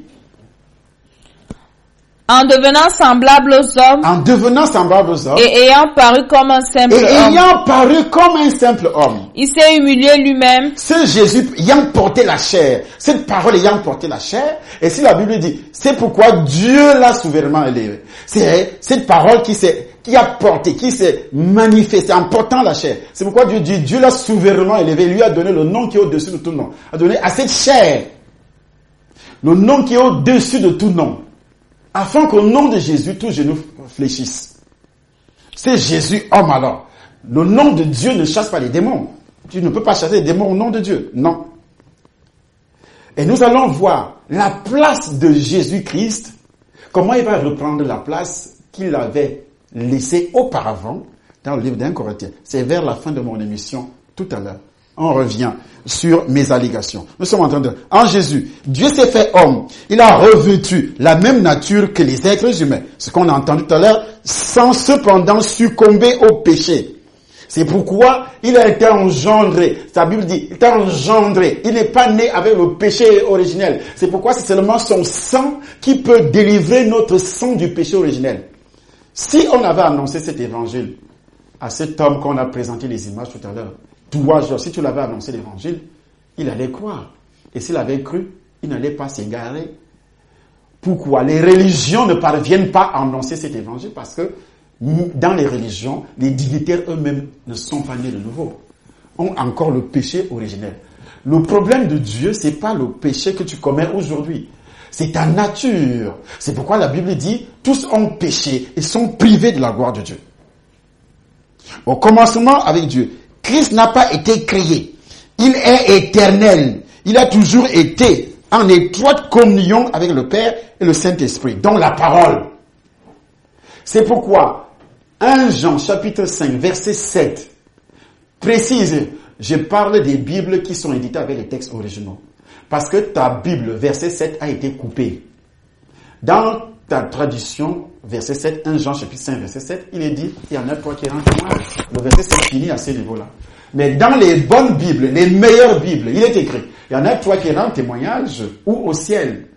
En devenant semblable aux hommes. En devenant semblable aux hommes. Et ayant paru comme un simple homme. Et ayant paru comme un simple homme. Il s'est humilié lui-même. Ce Jésus ayant porté la chair. Cette parole ayant porté la chair. Et si la Bible dit, c'est pourquoi Dieu l'a souverainement élevé. C'est cette parole qui a porté, qui s'est manifestée en portant la chair. C'est pourquoi Dieu dit, Dieu l'a souverainement élevé. Lui a donné le nom qui est au-dessus de tout nom. A donné à cette chair le nom qui est au-dessus de tout nom. Afin qu'au nom de Jésus, tous genoux fléchissent. C'est Jésus homme alors. Le nom de Dieu ne chasse pas les démons. Tu ne peux pas chasser les démons au nom de Dieu. Non. Et nous allons voir la place de Jésus-Christ. Comment il va reprendre la place qu'il avait laissée auparavant dans le livre d'1 Corinthiens. C'est vers la fin de mon émission tout à l'heure. On revient sur mes allégations. Nous sommes en train de... En Jésus, Dieu s'est fait homme. Il a revêtu la même nature que les êtres humains. Ce qu'on a entendu tout à l'heure, sans cependant succomber au péché. C'est pourquoi il a été engendré. Sa Bible dit, il est engendré. Il n'est pas né avec le péché originel. C'est pourquoi c'est seulement son sang qui peut délivrer notre sang du péché originel. Si on avait annoncé cet évangile à cet homme qu'on a présenté les images tout à l'heure, toi, si tu l'avais annoncé l'évangile, il allait croire. Et s'il avait cru, il n'allait pas s'égarer. Pourquoi? Les religions ne parviennent pas à annoncer cet évangile parce que dans les religions, les dignitaires eux-mêmes ne sont pas nés de nouveau. Ont encore le péché originel. Le problème de Dieu, c'est pas le péché que tu commets aujourd'hui. C'est ta nature. C'est pourquoi la Bible dit, tous ont péché et sont privés de la gloire de Dieu. Au commencement avec Dieu, Christ n'a pas été créé. Il est éternel. Il a toujours été en étroite communion avec le Père et le Saint-Esprit, dont la parole. C'est pourquoi 1 Jean chapitre 5 verset 7 précise, je parle des Bibles qui sont éditées avec les textes originaux. Parce que ta Bible, verset 7, a été coupée. Dans ta tradition, verset 7, 1 Jean chapitre 5 verset 7, il est dit, il y en a toi qui rend témoignage. Le verset 7 finit à ce niveau-là. Mais dans les bonnes Bibles, les meilleures Bibles, il est écrit, il y en a toi qui rend témoignage, ou au ciel,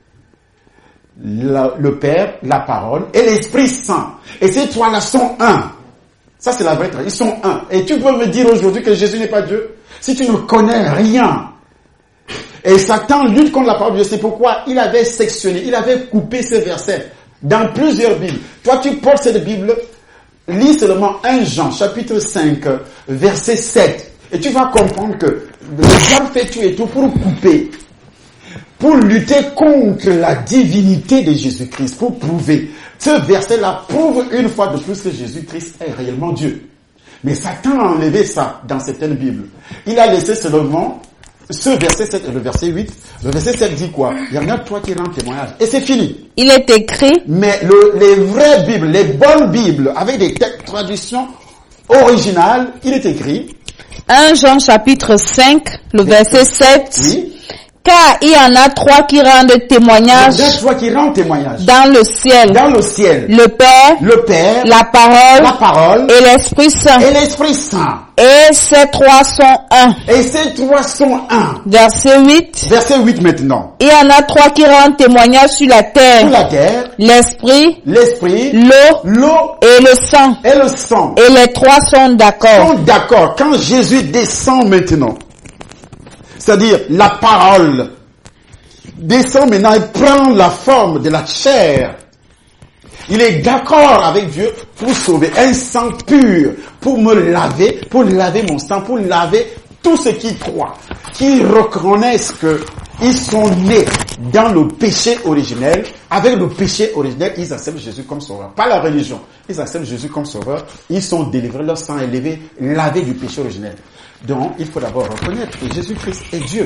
le Père, la parole et l'Esprit Saint. Et ces trois-là sont un. Ça c'est la vraie tradition. Ils sont un. Et tu peux me dire aujourd'hui que Jésus n'est pas Dieu? Si tu ne connais rien. Et Satan lutte contre la parole de Dieu. C'est pourquoi il avait sectionné, il avait coupé ce verset dans plusieurs Bibles. Toi tu portes cette Bible, lis seulement 1 Jean chapitre 5 verset 7. Et tu vas comprendre que le diable fait tout et tout pour couper. Pour lutter contre la divinité de Jésus-Christ, pour prouver. Ce verset-là prouve une fois de plus que Jésus-Christ est réellement Dieu. Mais Satan a enlevé ça dans certaines Bibles. Il a laissé seulement ce verset 7 et le verset 8. Le verset 7 dit quoi? Il y en a toi qui rend témoignage. Et c'est fini. Il est écrit. Mais les vraies Bibles, les bonnes Bibles, avec des traductions original, il est écrit 1 Jean chapitre 5, le verset 7. Oui. Car il y en a 3 qui rendent témoignage. Il y en a 3 qui rendent témoignage. Dans le ciel. Dans le ciel. Le Père. La parole. Et l'Esprit Saint. Et l'Esprit Saint. Et ces 3 sont un. Et ces 3 sont un. Verset 8. Verset 8 maintenant. Il y en a 3 qui rendent témoignage sur la terre. Sur la terre. L'Esprit. L'eau. Et le sang. Et le sang. Et les 3 sont d'accord. Sont d'accord. Quand Jésus descend maintenant, c'est-à-dire la parole descend maintenant et prend la forme de la chair. Il est d'accord avec Dieu pour sauver un sang pur, pour me laver, pour laver mon sang, pour laver tous ceux qui croient, qui reconnaissent qu'ils sont nés dans le péché originel. Avec le péché originel, ils acceptent Jésus comme sauveur. Pas la religion. Ils acceptent Jésus comme sauveur. Ils sont délivrés, leur sang est lavé du péché originel. Donc, il faut d'abord reconnaître que Jésus-Christ est Dieu.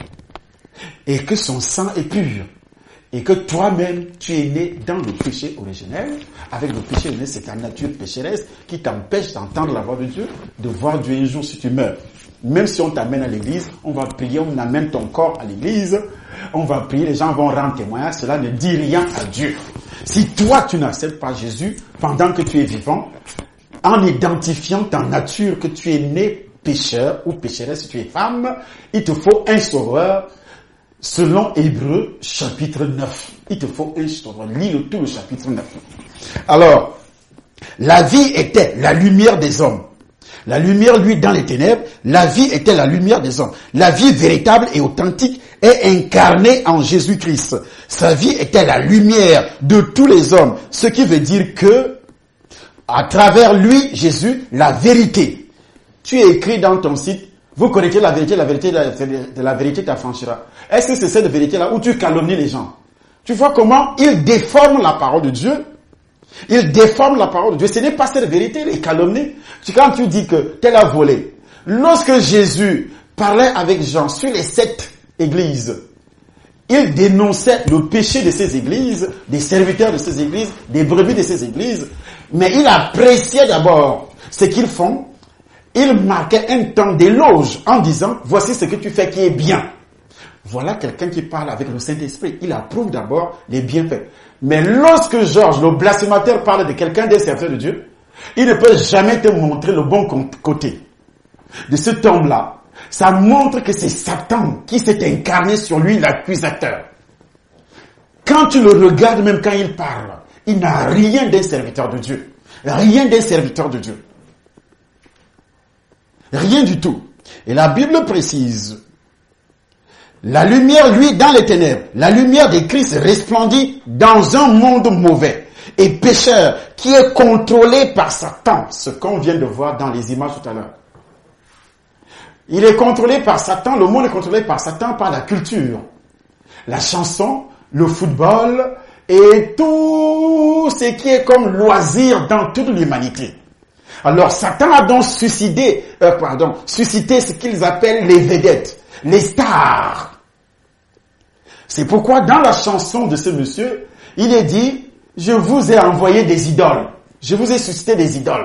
Et que son sang est pur. Et que toi-même, tu es né dans le péché originel. Avec le péché originel, c'est ta nature pécheresse qui t'empêche d'entendre la voix de Dieu, de voir Dieu un jour si tu meurs. Même si on t'amène à l'église, on va prier, on amène ton corps à l'église, on va prier, les gens vont rendre témoignage, cela ne dit rien à Dieu. Si toi, tu n'acceptes pas Jésus, pendant que tu es vivant, en identifiant ta nature, que tu es né pécheur ou pécheresse, si tu es femme, il te faut un sauveur. Selon Hébreux, chapitre 9. Il te faut un sauveur. Lis tout le chapitre 9. Alors, la vie était la lumière des hommes. La lumière, lui, dans les ténèbres, la vie était la lumière des hommes. La vie véritable et authentique est incarnée en Jésus-Christ. Sa vie était la lumière de tous les hommes. Ce qui veut dire que, à travers lui, Jésus, la vérité. Tu es écrit dans ton site, vous connaissez la vérité t'affranchira. Est-ce que c'est cette vérité-là où tu calomnies les gens? Tu vois comment il déforme la parole de Dieu? Il déforme la parole de Dieu. Ce n'est pas cette vérité, il est calomnie. Quand tu dis que tel a volé, lorsque Jésus parlait avec Jean sur les 7 églises, il dénonçait le péché de ces églises, des serviteurs de ces églises, des brebis de ces églises, mais il appréciait d'abord ce qu'ils font. Il marquait un temps d'éloge en disant, voici ce que tu fais qui est bien. Voilà quelqu'un qui parle avec le Saint-Esprit. Il approuve d'abord les bienfaits. Mais lorsque Georges, le blasphémateur, parle de quelqu'un des serviteurs de Dieu, il ne peut jamais te montrer le bon côté de cet homme-là. Ça montre que c'est Satan qui s'est incarné sur lui, l'accusateur. Quand tu le regardes, même quand il parle, il n'a rien d'un serviteur de Dieu. Rien d'un serviteur de Dieu. Rien du tout. Et la Bible précise, la lumière, lui, dans les ténèbres, la lumière de Christ resplendit dans un monde mauvais et pécheur qui est contrôlé par Satan, ce qu'on vient de voir dans les images tout à l'heure. Il est contrôlé par Satan, le monde est contrôlé par Satan par la culture, la chanson, le football et tout ce qui est comme loisir dans toute l'humanité. Alors Satan a donc suscité ce qu'ils appellent les vedettes, les stars. C'est pourquoi dans la chanson de ce monsieur, il est dit, je vous ai envoyé des idoles. Je vous ai suscité des idoles.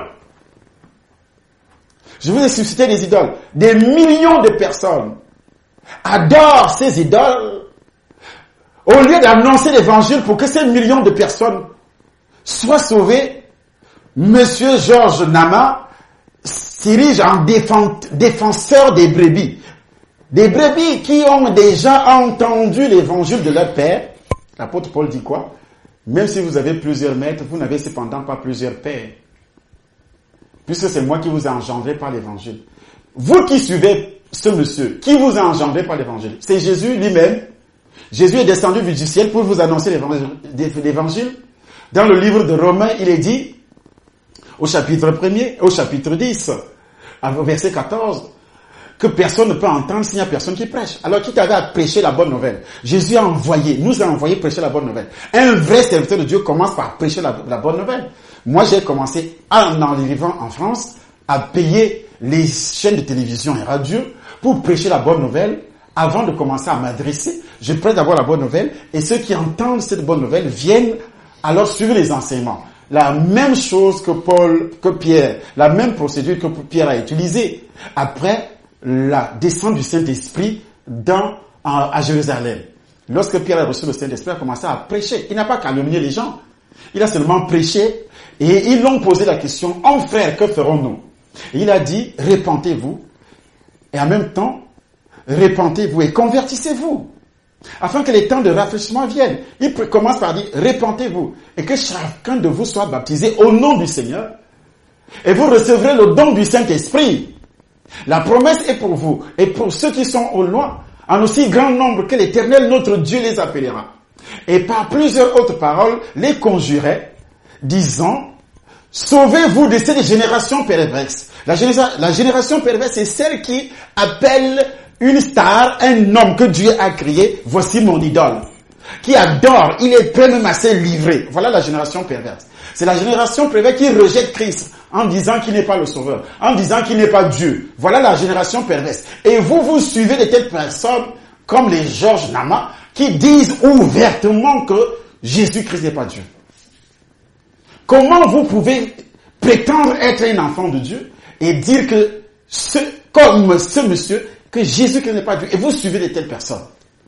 Je vous ai suscité des idoles. Des millions de personnes adorent ces idoles. Au lieu d'annoncer l'évangile pour que ces millions de personnes soient sauvées, Monsieur Georges Nama s'érige en défenseur des brebis. Des brebis qui ont déjà entendu l'évangile de leur père. L'apôtre Paul dit quoi? Même si vous avez plusieurs maîtres, vous n'avez cependant pas plusieurs pères. Puisque c'est moi qui vous ai engendré par l'évangile. Vous qui suivez ce monsieur, qui vous a engendré par l'évangile? C'est Jésus lui-même. Jésus est descendu du ciel pour vous annoncer l'évangile. Dans le livre de Romains, il est dit, au chapitre 1er, au chapitre 10, au verset 14, que personne ne peut entendre s'il n'y a personne qui prêche. Alors qui t'avait à prêcher la bonne nouvelle? Jésus nous a envoyé prêcher la bonne nouvelle. Un vrai serviteur de Dieu commence par prêcher la bonne nouvelle. Moi, j'ai commencé, en arrivant en France, à payer les chaînes de télévision et radio pour prêcher la bonne nouvelle. Avant de commencer à m'adresser, je prêche d'abord la bonne nouvelle et ceux qui entendent cette bonne nouvelle viennent alors suivre les enseignements. la même chose que Pierre, la même procédure que Pierre a utilisée après la descente du Saint-Esprit à Jérusalem. Lorsque Pierre a reçu le Saint-Esprit, il a commencé à prêcher. Il n'a pas calomnié les gens. Il a seulement prêché et ils l'ont posé la question, « Oh frère, que ferons-nous » Et il a dit, « Repentez-vous et en même temps, repentez-vous et convertissez-vous. » Afin que les temps de rafraîchissement viennent. Il commence par dire, repentez-vous et que chacun de vous soit baptisé au nom du Seigneur et vous recevrez le don du Saint-Esprit. La promesse est pour vous et pour ceux qui sont au loin, en aussi grand nombre que l'Éternel notre Dieu les appellera. Et par plusieurs autres paroles, les conjurait, disant, sauvez-vous de cette génération perverse. La génération perverse, c'est celle qui appelle une star, un homme que Dieu a créé, voici mon idole, qui adore, il est prêt même à se livrer. Voilà la génération perverse. C'est la génération perverse qui rejette Christ en disant qu'il n'est pas le sauveur, en disant qu'il n'est pas Dieu. Voilà la génération perverse. Et vous suivez de telles personnes comme les Georges Nama qui disent ouvertement que Jésus-Christ n'est pas Dieu. Comment vous pouvez prétendre être un enfant de Dieu et dire que comme ce monsieur, que Jésus-Christ n'est pas Dieu, et vous suivez de telles personnes.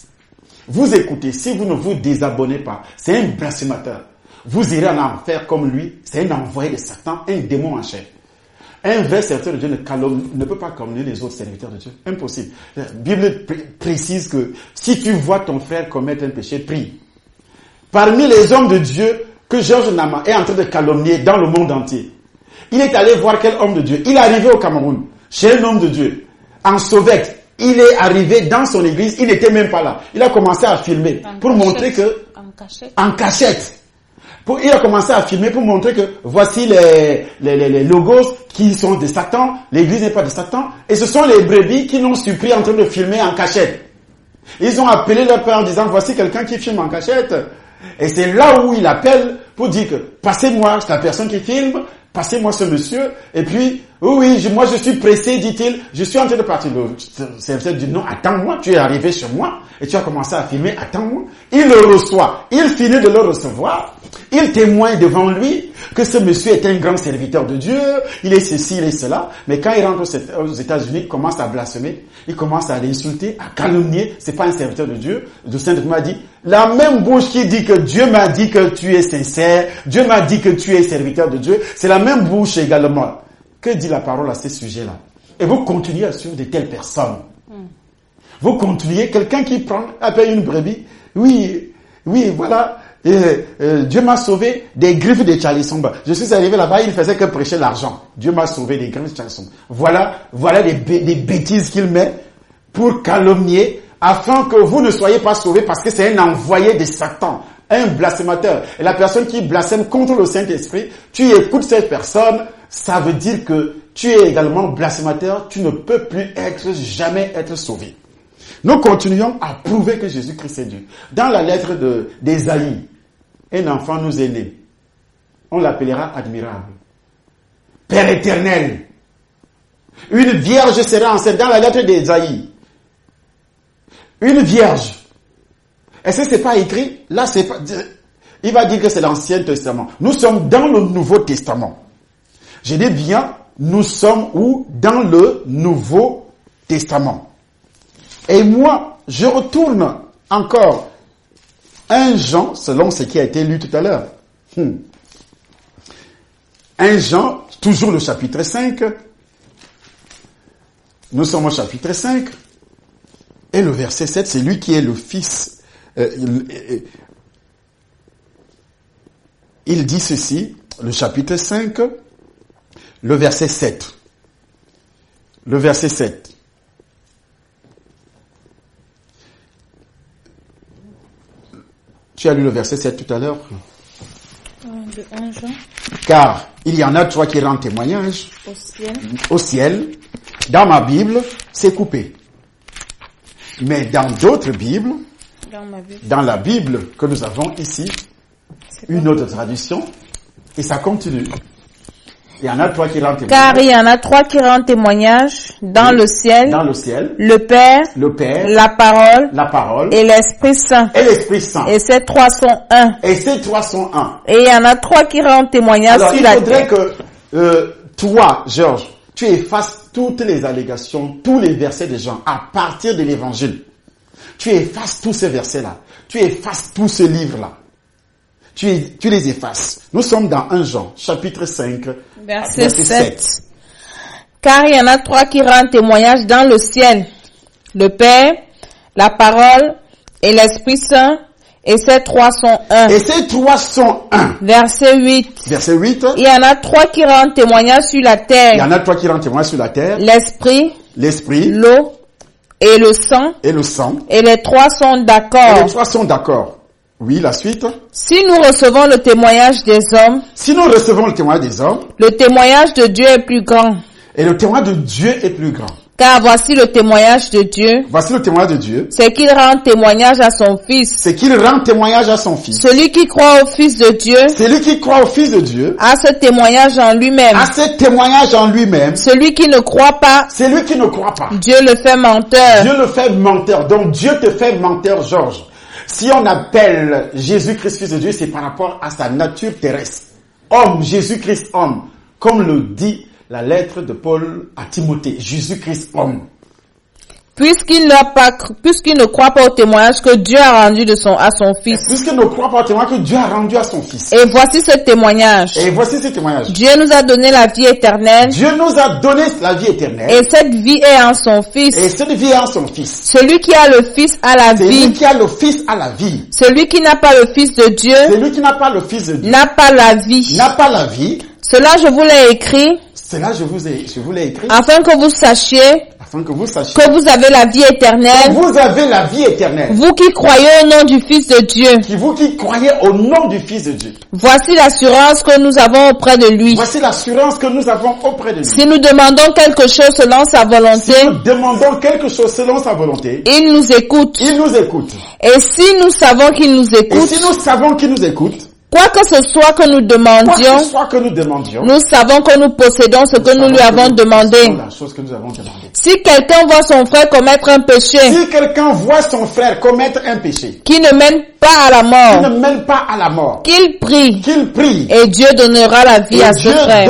Vous écoutez, si vous ne vous désabonnez pas, c'est un blasphémateur. Vous irez en enfer comme lui, c'est un envoyé de Satan, un démon en chair. Un vrai serviteur de Dieu ne peut pas calomnier les autres serviteurs de Dieu. Impossible. La Bible précise que si tu vois ton frère commettre un péché, prie. Parmi les hommes de Dieu que Georges Nama est en train de calomnier dans le monde entier, il est allé voir quel homme de Dieu. Il est arrivé au Cameroun, chez un homme de Dieu. En Sauvette, il est arrivé dans son église, il n'était même pas là. Il a commencé à filmer pour montrer que... En cachette. Il a commencé à filmer pour montrer que voici les logos qui sont de Satan, l'église n'est pas de Satan, et ce sont les brebis qui l'ont surpris en train de filmer en cachette. Ils ont appelé leur père en disant, voici quelqu'un qui filme en cachette. Et c'est là où il appelle pour dire que, passez-moi la personne qui filme, passez-moi ce monsieur, et puis, oui, moi je suis pressé, dit-il, je suis en train de partir. Le serviteur dit, non, attends-moi, tu es arrivé chez moi, et tu as commencé à filmer, attends-moi. Il le reçoit, il finit de le recevoir, il témoigne devant lui que ce monsieur est un grand serviteur de Dieu, il est ceci, il est cela, mais quand il rentre aux États-Unis, il commence à blasphémer, il commence à l'insulter, à calomnier, c'est pas un serviteur de Dieu. Le Saint-Esprit m'a dit, la même bouche qui dit que Dieu m'a dit que tu es sincère, Dieu m'a dit que tu es serviteur de Dieu, c'est la même bouche également. Que dit la parole à ces sujets-là? Et vous continuez à suivre de telles personnes. Vous continuez, quelqu'un qui appelle une brebis, oui, voilà, Dieu m'a sauvé des griffes de Charlie Somba. Je suis arrivé là-bas, il faisait que prêcher l'argent. Dieu m'a sauvé des griffes de Charlie Somba. Voilà des bêtises qu'il met pour calomnier, afin que vous ne soyez pas sauvés, parce que c'est un envoyé de Satan, un blasphémateur. Et la personne qui blasphème contre le Saint-Esprit, tu écoutes cette personne, ça veut dire que tu es également blasphémateur, tu ne peux plus jamais être sauvé. Nous continuons à prouver que Jésus-Christ est Dieu. Dans la lettre d'Ésaïe, un enfant nous est né. On l'appellera admirable. Père éternel. Une vierge sera enceinte. Dans la lettre d'Ésaïe. Une vierge. Est-ce que c'est pas écrit? Là, c'est pas... Il va dire que c'est l'Ancien Testament. Nous sommes dans le Nouveau Testament. Je dis bien, nous sommes où? Dans le Nouveau Testament. Et moi, je retourne encore 1 Jean, selon ce qui a été lu tout à l'heure. 1 Jean, toujours le chapitre 5. Nous sommes au chapitre 5. Et le verset 7, c'est lui qui est le fils. Il dit ceci, le chapitre 5, le verset 7. Le verset 7. Tu as lu le verset 7 tout à l'heure? De 1 Jean. Car il y en a 3 qui rendent témoignage au ciel. Dans ma Bible, c'est coupé. Mais dans d'autres Bibles, dans la Bible que nous avons ici, une autre traduction, et ça continue. Il y en a 3 qui rendent témoignage. Car il y en a 3 qui rendent témoignage dans le ciel. Dans le ciel. Le Père. La parole. Et l'Esprit Saint. Et ces 3 sont un. Et il y en a 3 qui rendent témoignage sur la terre. Alors, il faudrait que toi, Georges, tu effaces toutes les allégations, tous les versets des gens à partir de l'évangile. Tu effaces tous ces versets-là. Tu effaces tous ces livres-là. Tu les effaces. Nous sommes dans 1 Jean, chapitre 5, verset 7. Car il y en a 3 qui rendent témoignage dans le ciel. Le Père, la parole et l'Esprit Saint. Et ces 3 sont un. Verset 8. Il y en a 3 qui rendent témoignage sur la terre. L'Esprit. L'eau. Et le sang. Et les 3 sont d'accord. Oui, la suite. Si nous recevons le témoignage des hommes. Le témoignage de Dieu est plus grand. Et le témoignage de Dieu est plus grand. Car voici le témoignage de Dieu. C'est qu'il rend témoignage à son Fils. Celui qui croit au Fils de Dieu. A ce témoignage en lui-même. Celui qui ne croit pas. Dieu le fait menteur. Donc Dieu te fait menteur, Georges. Si on appelle Jésus-Christ Fils de Dieu, c'est par rapport à sa nature terrestre. Homme, Jésus-Christ homme. Comme le dit la lettre de Paul à Timothée. Jésus-Christ homme. Puisqu'il ne croit pas au témoignage que Dieu a rendu à son Fils. Puisqu'il ne croit pas au témoignage que Dieu a rendu à son Fils. Et voici ce témoignage. Dieu nous a donné la vie éternelle. Et cette vie est en son Fils. Celui qui a le Fils a la vie. Celui qui n'a pas le Fils de Dieu. N'a pas la vie. Cela je vous l'ai écrit. Afin que vous sachiez. Que vous avez la vie éternelle. Vous qui croyez au nom du Fils de Dieu. Voici l'assurance que nous avons auprès de lui. Si nous demandons quelque chose selon sa volonté. Il nous écoute. Et si nous savons qu'il nous écoute. Quoi que ce soit que nous demandions, nous savons que nous possédons ce que nous lui avons demandé. Si quelqu'un voit son frère commettre un péché, qui ne mène pas à la mort, qu'il prie, et Dieu donnera la vie à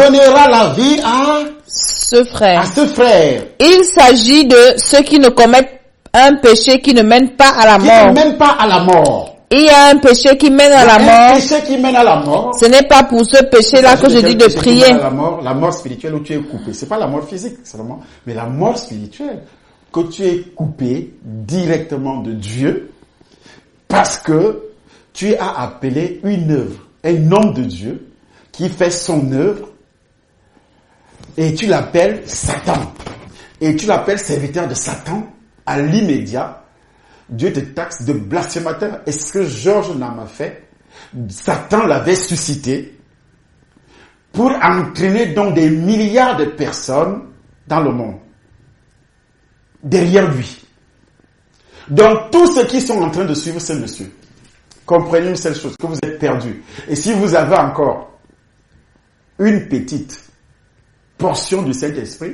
ce frère. Il s'agit de ceux qui ne commettent un péché qui ne mène pas à la mort. Il y a un péché qui mène à la mort. Ce n'est pas pour ce péché-là que je dis de prier. La mort spirituelle où tu es coupé. C'est pas la mort physique seulement, mais la mort spirituelle que tu es coupé directement de Dieu parce que tu as appelé une œuvre, un homme de Dieu qui fait son œuvre et tu l'appelles Satan. Et tu l'appelles serviteur de Satan à l'immédiat. Dieu te taxe de blasphémateur. Et ce que Georges Nama fait, Satan l'avait suscité pour entraîner donc des milliards de personnes dans le monde. Derrière lui. Donc tous ceux qui sont en train de suivre ce monsieur, comprenez une seule chose, que vous êtes perdus. Et si vous avez encore une petite portion du Saint-Esprit,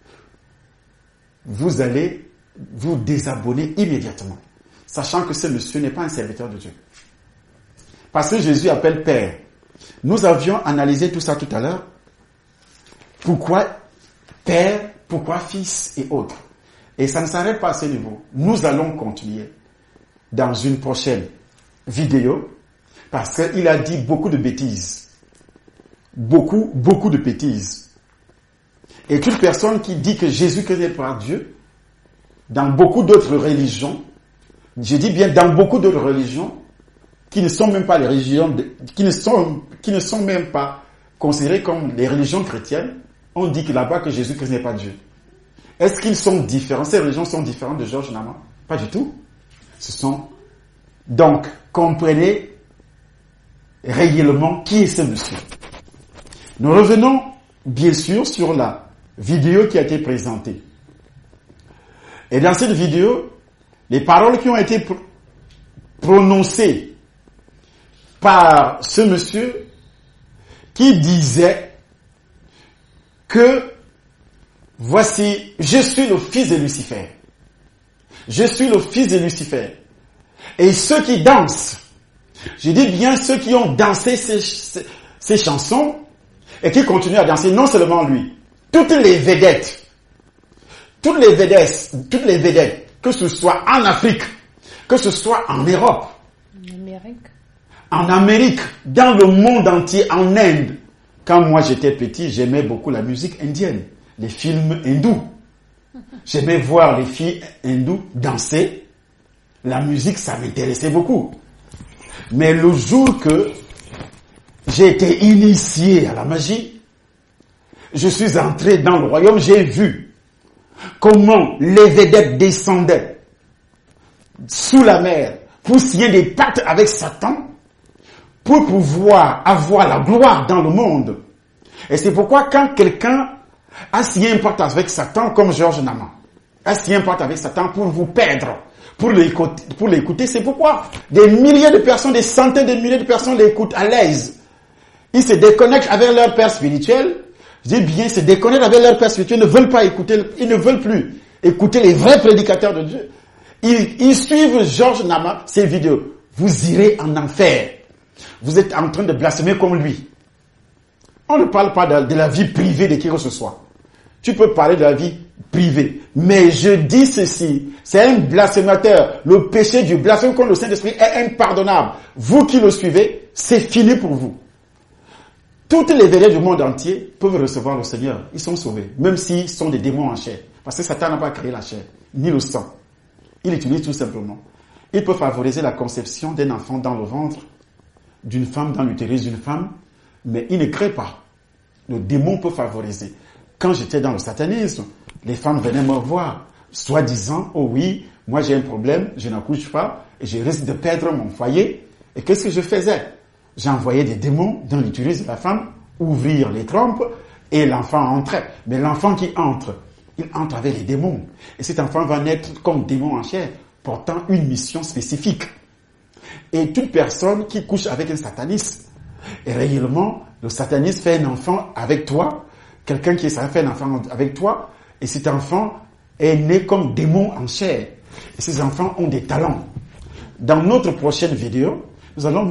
vous allez vous désabonner immédiatement, sachant que ce monsieur n'est pas un serviteur de Dieu. Parce que Jésus appelle Père. Nous avions analysé tout ça tout à l'heure. Pourquoi Père, pourquoi Fils et autres. Et ça ne s'arrête pas à ce niveau. Nous allons continuer dans une prochaine vidéo, parce qu'il a dit beaucoup de bêtises. Beaucoup de bêtises. Et toute personne qui dit que Jésus-Christ n'est pas Dieu, dans beaucoup d'autres religions, je dis bien dans beaucoup d'autres religions, qui ne sont même pas les religions, qui ne sont même pas considérées comme les religions chrétiennes, on dit que là-bas que Jésus-Christ n'est pas Dieu. Est-ce qu'ils sont différents? Ces religions sont différentes de Georges Nama? Pas du tout. Donc, comprenez réellement qui est ce monsieur. Nous revenons bien sûr sur la vidéo qui a été présentée. Et dans cette vidéo, les paroles qui ont été prononcées par ce monsieur qui disait que voici, je suis le fils de Lucifer. Je suis le fils de Lucifer. Et ceux qui dansent, je dis bien ceux qui ont dansé ces chansons et qui continuent à danser, non seulement lui, toutes les vedettes, que ce soit en Afrique, que ce soit en Europe, en Amérique, dans le monde entier, en Inde. Quand moi j'étais petit, j'aimais beaucoup la musique indienne, les films hindous. J'aimais voir les filles hindoues danser. La musique, ça m'intéressait beaucoup. Mais le jour que j'ai été initié à la magie, je suis entré dans le royaume, j'ai vu comment les vedettes descendaient sous la mer pour signer des pactes avec Satan pour pouvoir avoir la gloire dans le monde. Et c'est pourquoi quand quelqu'un a signé un pacte avec Satan, comme Georges Nama, a signé un pacte avec Satan pour vous perdre, pour l'écouter, c'est pourquoi des milliers de personnes, des centaines de milliers de personnes l'écoutent à l'aise. Ils se déconnectent avec leur père spirituel. Je dis bien, se déconnectent avec leur père spirituel, ils ne veulent pas écouter, ils ne veulent plus écouter les vrais prédicateurs de Dieu. Ils suivent Georges Nama, ses vidéos. Vous irez en enfer. Vous êtes en train de blasphémer comme lui. On ne parle pas de la vie privée de qui que ce soit. Tu peux parler de la vie privée. Mais je dis ceci, c'est un blasphémateur. Le péché du blasphème contre le Saint-Esprit est impardonnable. Vous qui le suivez, c'est fini pour vous. Toutes les vedettes du monde entier peuvent recevoir le Seigneur. Ils sont sauvés. Même s'ils sont des démons en chair. Parce que Satan n'a pas créé la chair, ni le sang. Il utilise tout simplement. Il peut favoriser la conception d'un enfant dans le ventre d'une femme, dans l'utérus d'une femme, mais il ne crée pas. Le démon peut favoriser. Quand j'étais dans le satanisme, les femmes venaient me voir, soi-disant, oh oui, moi j'ai un problème, je n'accouche pas, et je risque de perdre mon foyer. Et qu'est-ce que je faisais? J'envoyais des démons dans l'utérus de la femme, ouvrir les trompes, et l'enfant entrait. Mais l'enfant qui entre, il entre avec les démons. Et cet enfant va naître comme démon en chair, portant une mission spécifique. Et toute personne qui couche avec un sataniste, et réellement, le sataniste fait un enfant avec toi, quelqu'un qui est ça fait un enfant avec toi, et cet enfant est né comme démon en chair. Et ces enfants ont des talents. Dans notre prochaine vidéo, nous allons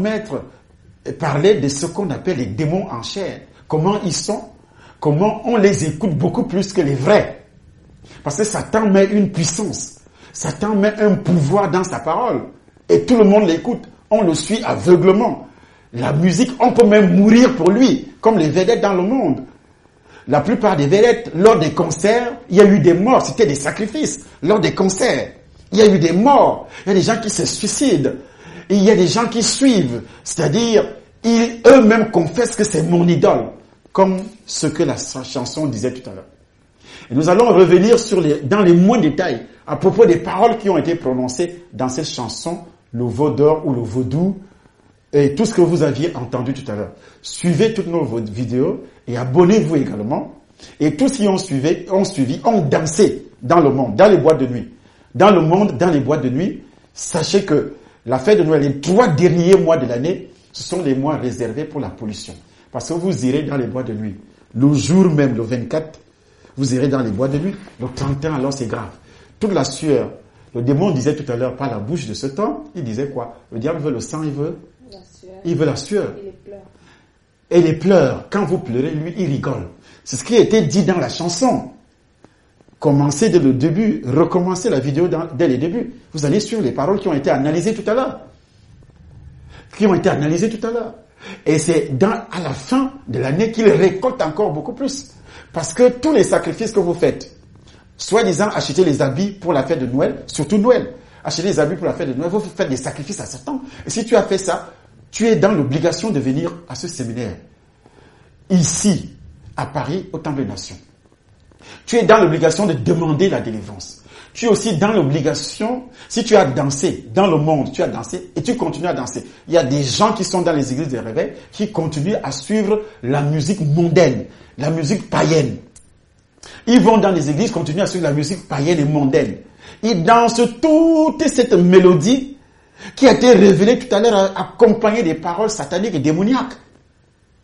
parler de ce qu'on appelle les démons en chair. Comment ils sont, comment on les écoute beaucoup plus que les vrais. Parce que Satan met une puissance, Satan met un pouvoir dans sa parole. Et tout le monde l'écoute. On le suit aveuglement. La musique, on peut même mourir pour lui, comme les vedettes dans le monde. La plupart des vedettes, lors des concerts, il y a eu des morts, c'était des sacrifices. Lors des concerts, il y a eu des morts. Il y a des gens qui se suicident. Et il y a des gens qui suivent. C'est-à-dire, eux-mêmes confessent que c'est mon idole. Comme ce que la chanson disait tout à l'heure. Et nous allons revenir dans les moindres détails à propos des paroles qui ont été prononcées dans cette chanson, le vaudor ou le vaudou, et tout ce que vous aviez entendu tout à l'heure. Suivez toutes nos vidéos et abonnez-vous également. Et tous qui ont suivi, ont dansé dans le monde, dans les boîtes de nuit. Dans le monde, dans les boîtes de nuit, sachez que la fête de Noël, les 3 derniers mois de l'année, ce sont les mois réservés pour la pollution. Parce que vous irez dans les boîtes de nuit. Le jour même, le 24, vous irez dans les boîtes de nuit. Le 31, alors c'est grave. Toute la sueur. Le démon disait tout à l'heure par la bouche de ce temps, il disait quoi? Le diable veut le sang, il veut la sueur. Et les pleurs. Et les pleurs. Quand vous pleurez, lui, il rigole. C'est ce qui a été dit dans la chanson. Commencez dès le début, recommencez la vidéo dès le début. Vous allez suivre les paroles qui ont été analysées tout à l'heure. Et c'est à la fin de l'année qu'il récolte encore beaucoup plus. Parce que tous les sacrifices que vous faites, soi-disant acheter les habits pour la fête de Noël, surtout Noël, acheter les habits pour la fête de Noël, vous faites des sacrifices à Satan. Et si tu as fait ça, tu es dans l'obligation de venir à ce séminaire. Ici, à Paris, au Temple des Nations. Tu es dans l'obligation de demander la délivrance. Tu es aussi dans l'obligation, si tu as dansé dans le monde, tu as dansé et tu continues à danser. Il y a des gens qui sont dans les églises de réveil qui continuent à suivre la musique mondaine, la musique païenne. Ils vont dans les églises, continuent à suivre la musique païenne et mondaine. Ils dansent toute cette mélodie qui a été révélée tout à l'heure accompagnée des paroles sataniques et démoniaques.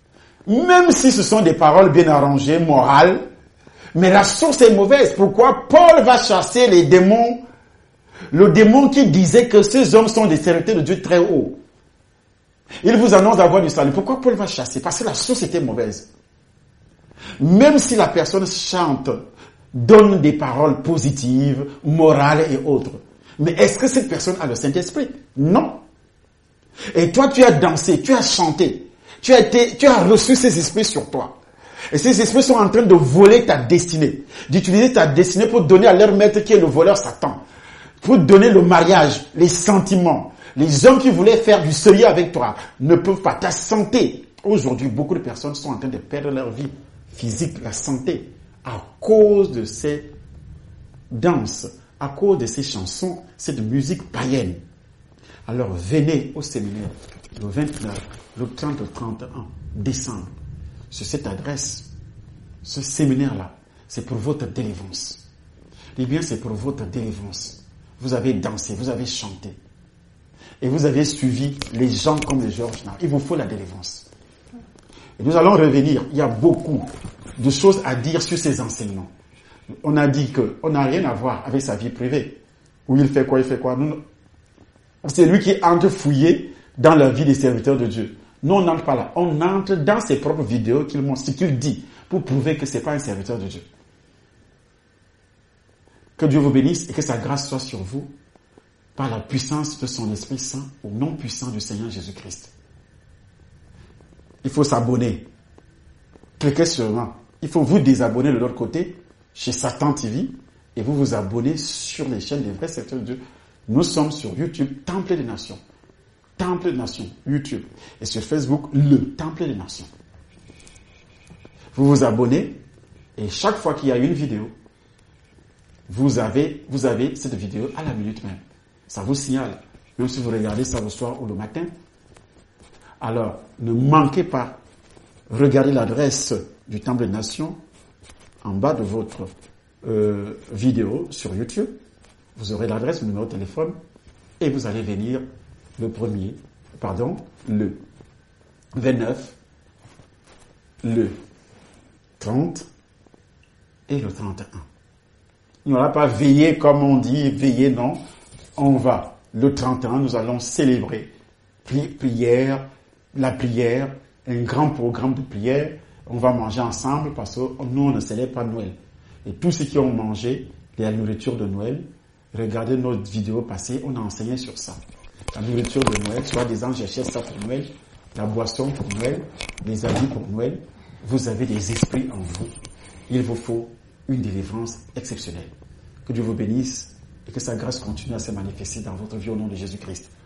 Même si ce sont des paroles bien arrangées, morales, mais la source est mauvaise. Pourquoi Paul va chasser les démons? Le démon qui disait que ces hommes sont des serviteurs de Dieu très haut. Il vous annonce d'avoir du salut. Pourquoi Paul va chasser? Parce que la source était mauvaise. Même si la personne chante, donne des paroles positives, morales et autres. Mais est-ce que cette personne a le Saint-Esprit? Non. Et toi, tu as dansé, tu as chanté, tu as reçu ces esprits sur toi. Et ces esprits sont en train de voler ta destinée, d'utiliser ta destinée pour donner à leur maître qui est le voleur Satan, pour donner le mariage, les sentiments. Les hommes qui voulaient faire du sérieux avec toi ne peuvent pas. Ta santé. Aujourd'hui, beaucoup de personnes sont en train de perdre leur vie physique, la santé, à cause de ces danses, à cause de ces chansons, cette musique païenne. Alors venez au séminaire le 29, le 30, le 31 décembre. Sur cette adresse, ce séminaire-là, c'est pour votre délivrance. Eh bien, c'est pour votre délivrance. Vous avez dansé, vous avez chanté. Et vous avez suivi les gens comme les Georges. Il vous faut la délivrance. Et nous allons revenir. Il y a beaucoup de choses à dire sur ces enseignements. On a dit qu'on n'a rien à voir avec sa vie privée. Où il fait quoi, c'est lui qui entre fouiller dans la vie des serviteurs de Dieu. Nous, on n'entre pas là. On entre dans ses propres vidéos qu'il montre, ce qu'il dit, pour prouver que ce n'est pas un serviteur de Dieu. Que Dieu vous bénisse et que sa grâce soit sur vous par la puissance de son Esprit Saint au nom puissant du Seigneur Jésus-Christ. Il faut s'abonner. Cliquez sûrement. Il faut vous désabonner de l'autre côté, chez Satan TV, et vous vous abonnez sur les chaînes des vrais serviteurs de Dieu. Nous sommes sur YouTube, Temple des Nations. Temple des Nations, YouTube. Et sur Facebook, le Temple des Nations. Vous vous abonnez, et chaque fois qu'il y a une vidéo, vous avez cette vidéo à la minute même. Ça vous signale. Même si vous regardez ça le soir ou le matin. Alors, ne manquez pas. Regardez l'adresse du Temple des Nations en bas de votre vidéo sur YouTube. Vous aurez l'adresse, le numéro de téléphone, et vous allez venir le 29, le 30 et le 31. Il n'y aura pas veiller comme on dit, veiller non. On va, le 31, nous allons célébrer la prière, un grand programme de prière. On va manger ensemble parce que nous, on ne célèbre pas Noël. Et tous ceux qui ont mangé la nourriture de Noël, regardez notre vidéo passée, on a enseigné sur ça. La nourriture de Noël, soit des anges cherchaient ça pour Noël, la boisson pour Noël, les habits pour Noël. Vous avez des esprits en vous. Il vous faut une délivrance exceptionnelle. Que Dieu vous bénisse et que sa grâce continue à se manifester dans votre vie au nom de Jésus-Christ.